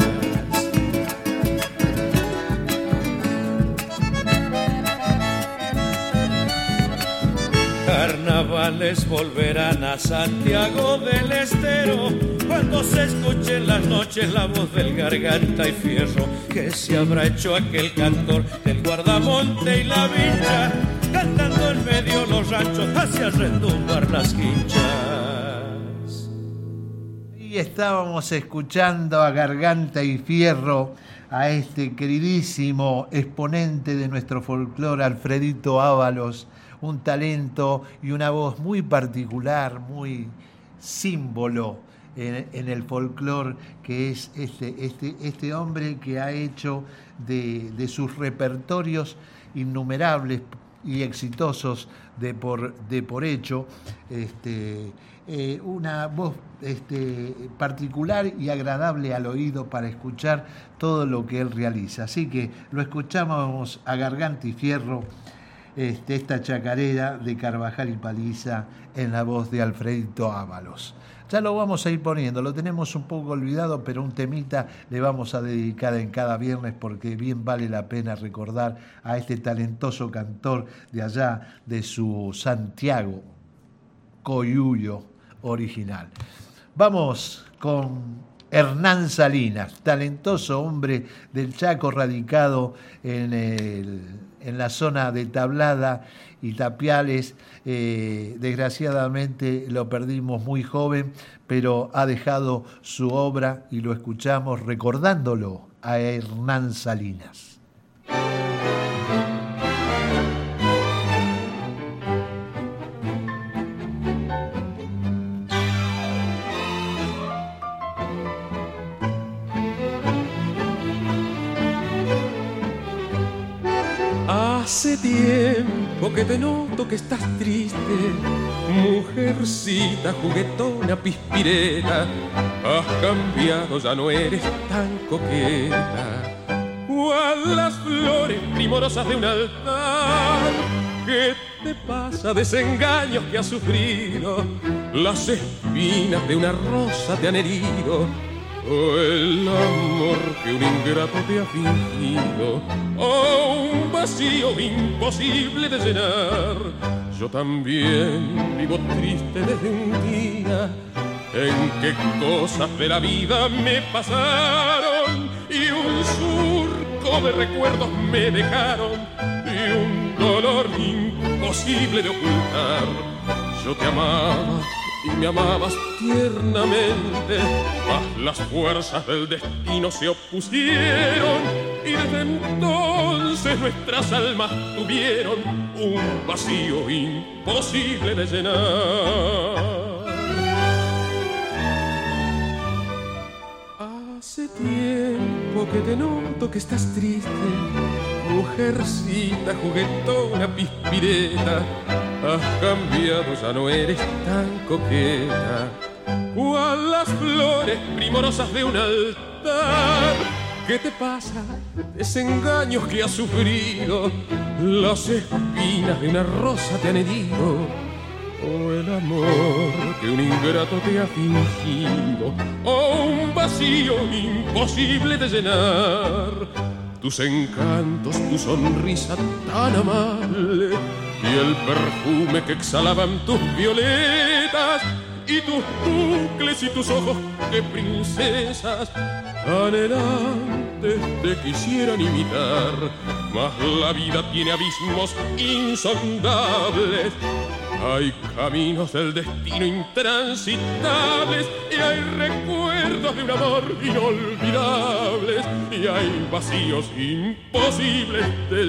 Carnavales volverán a Santiago del Estero, cuando se escuche en las noches la voz del Garganta y Fierro. Que se habrá hecho aquel cantor del guardamonte y la vincha, cantando en medio los ranchos hacia retumbar las quinchas. Y estábamos escuchando a Garganta y Fierro, a este queridísimo exponente de nuestro folclore, Alfredito Ábalos, un talento y una voz muy particular, muy símbolo en el folclore, que es este hombre que ha hecho de sus repertorios innumerables y exitosos de por hecho, una voz particular y agradable al oído para escuchar todo lo que él realiza. Así que lo escuchamos a Garganta y Fierro, esta chacarera de Carvajal y Paliza en la voz de Alfredito Ábalos. Ya lo vamos a ir poniendo, lo tenemos un poco olvidado, pero un temita le vamos a dedicar en cada viernes porque bien vale la pena recordar a este talentoso cantor de allá, de su Santiago, Coyuyo original. Vamos con Hernán Salinas, talentoso hombre del Chaco, radicado en la zona de Tablada y Tapiales. Desgraciadamente lo perdimos muy joven, pero ha dejado su obra y lo escuchamos recordándolo a Hernán Salinas. Hace tiempo que te noto que estás triste, mujercita juguetona pispireta. Has cambiado, ya no eres tan coqueta, cual las flores primorosas de un altar. ¿Qué te pasa? Desengaños que has sufrido, las espinas de una rosa te han herido, o el amor que un ingrato te ha fingido, o un vacío imposible de llenar. Yo también vivo triste desde un día en que cosas de la vida me pasaron y un surco de recuerdos me dejaron y un dolor imposible de ocultar. Yo te amaba y me amabas tiernamente, mas las fuerzas del destino se opusieron y desde entonces nuestras almas tuvieron un vacío imposible de llenar. Hace tiempo que te noto que estás triste, mujercita juguetona, pispireta. Has cambiado, ya no eres tan coqueta, cual las flores primorosas de un altar. ¿Qué te pasa? Desengaños que has sufrido, las espinas de una rosa te han herido, o el amor que un ingrato te ha fingido, o un vacío imposible de llenar. Tus encantos, tu sonrisa tan amable y el perfume que exhalaban tus violetas, y tus bucles y tus ojos de princesas anhelantes te quisieran imitar, mas la vida tiene abismos insondables. Hay caminos del destino intransitables, y hay recuerdos de un amor inolvidables, y hay vacíos imposibles de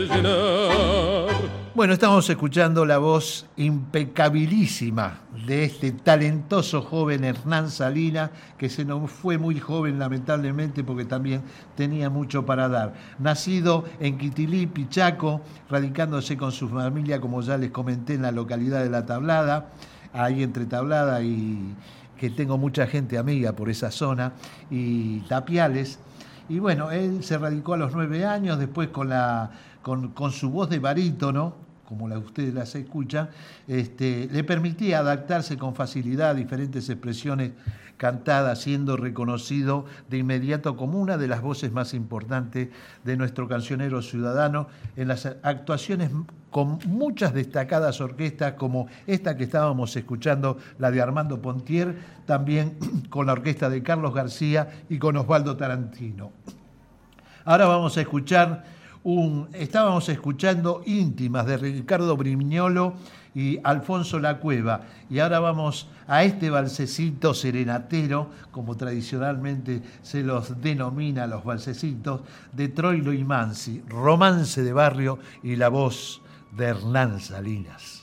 llenar. Bueno, estamos escuchando la voz impecabilísima de este talentoso joven Hernán Salinas, que se nos fue muy joven lamentablemente porque también tenía mucho para dar. Nacido en Quitilí, Chaco, radicándose con su familia, como ya les comenté, en la localidad de La Tablada, ahí entre Tablada y que tengo mucha gente amiga por esa zona, y Tapiales. Y bueno, él se radicó a los 9 años, después con su voz de barítono, como ustedes las escuchan, le permitía adaptarse con facilidad a diferentes expresiones cantadas, siendo reconocido de inmediato como una de las voces más importantes de nuestro cancionero ciudadano, en las actuaciones con muchas destacadas orquestas, como esta que estábamos escuchando, la de Armando Pontier, también con la orquesta de Carlos García y con Osvaldo Tarantino. Ahora vamos a escuchar estábamos escuchando Íntimas de Ricardo Brignolo y Alfonso La Cueva, y ahora vamos a este valsecito serenatero, como tradicionalmente se los denomina los valsecitos, de Troilo y Mansi, romance de barrio y la voz de Hernán Salinas.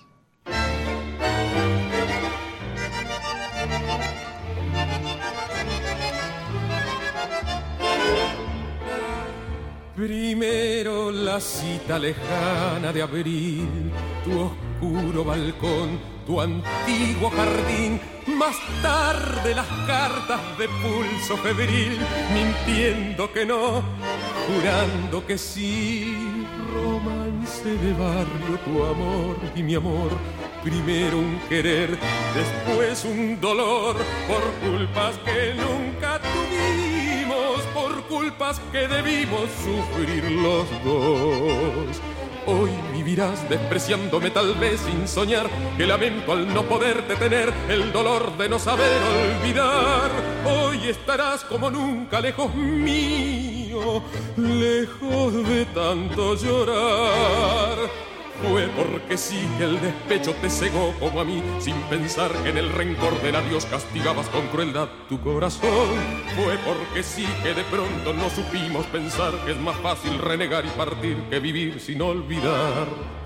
Primero la cita lejana de abril, tu oscuro balcón, tu antiguo jardín, más tarde las cartas de pulso febril, mintiendo que no, jurando que sí. Romance de barrio, tu amor y mi amor, primero un querer, después un dolor, por culpas que nunca tuvimos, por culpas que debimos sufrir los dos. Hoy vivirás despreciándome tal vez sin soñar, que lamento al no poderte tener, el dolor de no saber olvidar. Hoy estarás como nunca lejos mío, lejos de tanto llorar. Fue porque sí que el despecho te cegó como a mí, sin pensar que en el rencor del adiós castigabas con crueldad tu corazón. Fue porque sí que de pronto no supimos pensar que es más fácil renegar y partir que vivir sin olvidar.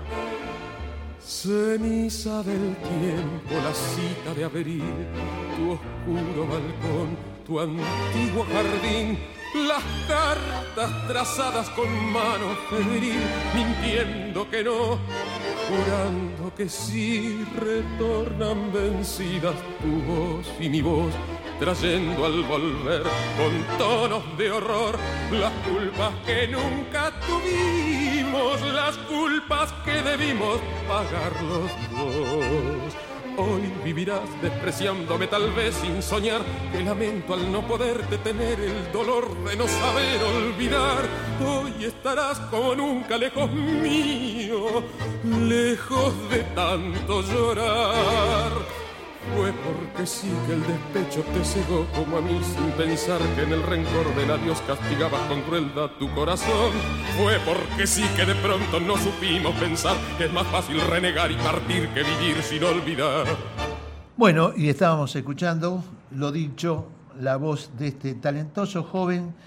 Ceniza del tiempo, la cita de abril, tu oscuro balcón, tu antiguo jardín, las cartas trazadas con mano febril, mintiendo que no, jurando que sí, retornan vencidas tu voz y mi voz, trayendo al volver con tonos de horror las culpas que nunca tuvimos, las culpas que debimos pagar los dos. Hoy vivirás despreciándome tal vez sin soñar, que lamento al no poderte tener, el dolor de no saber olvidar. Hoy estarás como nunca lejos mío, lejos de tanto llorar. Fue porque sí que el despecho te cegó como a mí, sin pensar que en el rencor del adiós castigabas con crueldad tu corazón. Fue porque sí que de pronto no supimos pensar que es más fácil renegar y partir que vivir sin olvidar. Bueno, y estábamos escuchando, lo dicho, la voz de este talentoso joven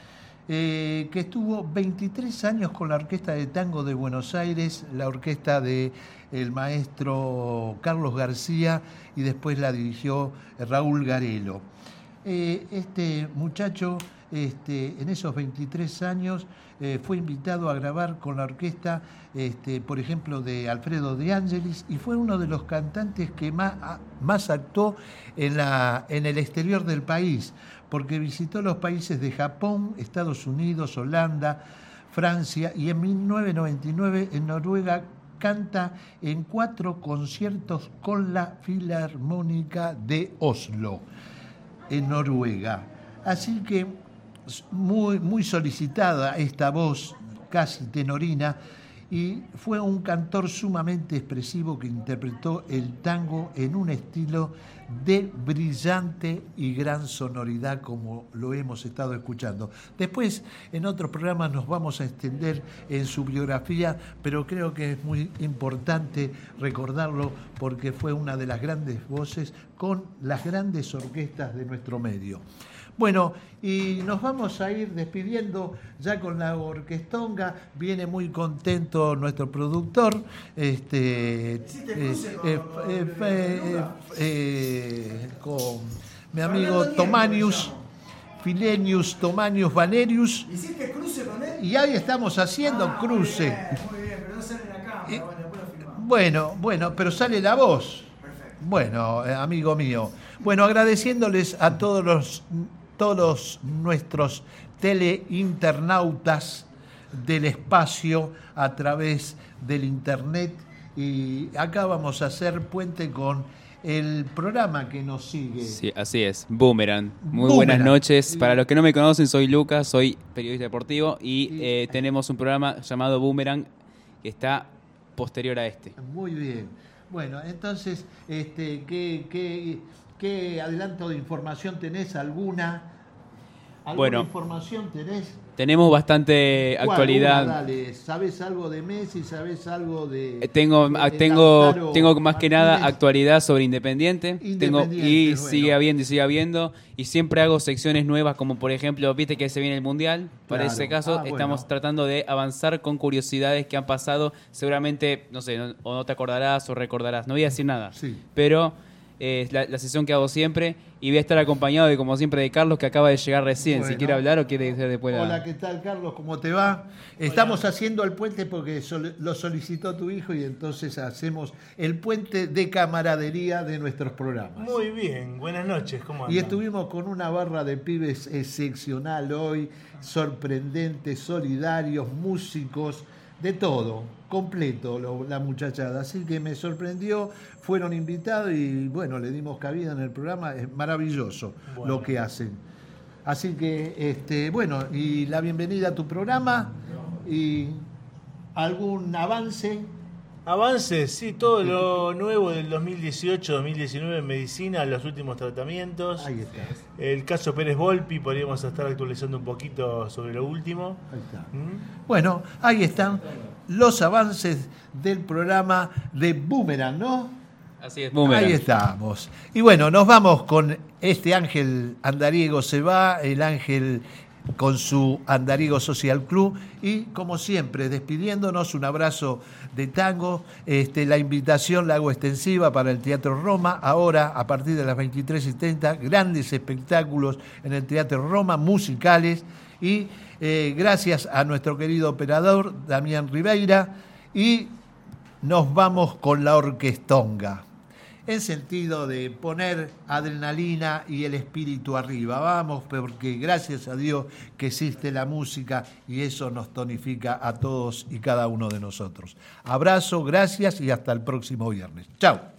que estuvo 23 años con la Orquesta de Tango de Buenos Aires, la orquesta del maestro Carlos García, y después la dirigió Raúl Garelo. Este muchacho, en esos 23 años, fue invitado a grabar con la orquesta, por ejemplo, de Alfredo De Angelis, y fue uno de los cantantes que más actuó en el exterior del país, porque visitó los países de Japón, Estados Unidos, Holanda, Francia, y en 1999 en Noruega canta en 4 conciertos con la Filarmónica de Oslo, en Noruega. Así que muy, muy solicitada esta voz casi tenorina, y fue un cantor sumamente expresivo que interpretó el tango en un estilo de brillante y gran sonoridad, como lo hemos estado escuchando. Después, en otros programas nos vamos a extender en su biografía, pero creo que es muy importante recordarlo porque fue una de las grandes voces con las grandes orquestas de nuestro medio. Bueno, y nos vamos a ir despidiendo ya con la orquestonga. Viene muy contento nuestro productor, con mi amigo Tomanius, Filenius Tomanius Vanerius. ¿Hiciste cruce con él? Y ahí estamos haciendo cruce. Muy bien, pero no sale en la cámara, después lo filmamos. Bueno, pero sale la voz. Perfecto. Bueno, amigo mío. Bueno, agradeciéndoles a todos nuestros teleinternautas del espacio a través del internet, y acá vamos a hacer puente con el programa que nos sigue. Sí, así es, Boomerang. Muy buenas noches. Para los que no me conocen, soy Lucas, soy periodista deportivo y tenemos un programa llamado Boomerang que está posterior a este. Muy bien. Bueno, entonces, ¿qué adelanto de información tenés? ¿Alguna información tenés? Tenemos bastante actualidad. Dale. ¿Sabés algo de Messi? ¿Sabés algo de...? Tengo más que nada actualidad sobre Independiente. Sigue habiendo. Y siempre hago secciones nuevas, como por ejemplo, viste que se viene el Mundial. Para ese caso, estamos tratando de avanzar con curiosidades que han pasado. Seguramente, no sé, o no te acordarás o recordarás. No voy a decir nada. Sí. Pero... la sesión que hago siempre, y voy a estar acompañado como siempre de Carlos, que acaba de llegar recién. Si quiere hablar o quiere decir después. Hola, ¿qué tal, Carlos? ¿Cómo te va? Hola. Estamos haciendo el puente porque lo solicitó tu hijo, y entonces hacemos el puente de camaradería de nuestros programas. Muy bien, buenas noches, ¿cómo andan? Y estuvimos con una barra de pibes excepcional hoy, sorprendentes, solidarios, músicos, de todo, completo la muchachada, así que me sorprendió, fueron invitados y bueno, le dimos cabida en el programa, es maravilloso lo que hacen. Así que, bueno, y la bienvenida a tu programa, y algún avance. Avances, sí, todo lo nuevo del 2018-2019 en medicina, los últimos tratamientos. Ahí está. El caso Pérez Volpi, podríamos estar actualizando un poquito sobre lo último. Ahí está. Bueno, ahí están los avances del programa de Boomerang, ¿no? Así es, Boomerang. Ahí estamos. Y bueno, nos vamos con este ángel andariego, se va, el ángel con su Andariego Social Club, y como siempre despidiéndonos, un abrazo de tango. La invitación la hago extensiva para el Teatro Roma, ahora a partir de las 23:30, grandes espectáculos en el Teatro Roma, musicales, y gracias a nuestro querido operador Damián Ribeira, y nos vamos con la orquestonga, en sentido de poner adrenalina y el espíritu arriba. Vamos, porque gracias a Dios que existe la música, y eso nos tonifica a todos y cada uno de nosotros. Abrazo, gracias y hasta el próximo viernes. Chao.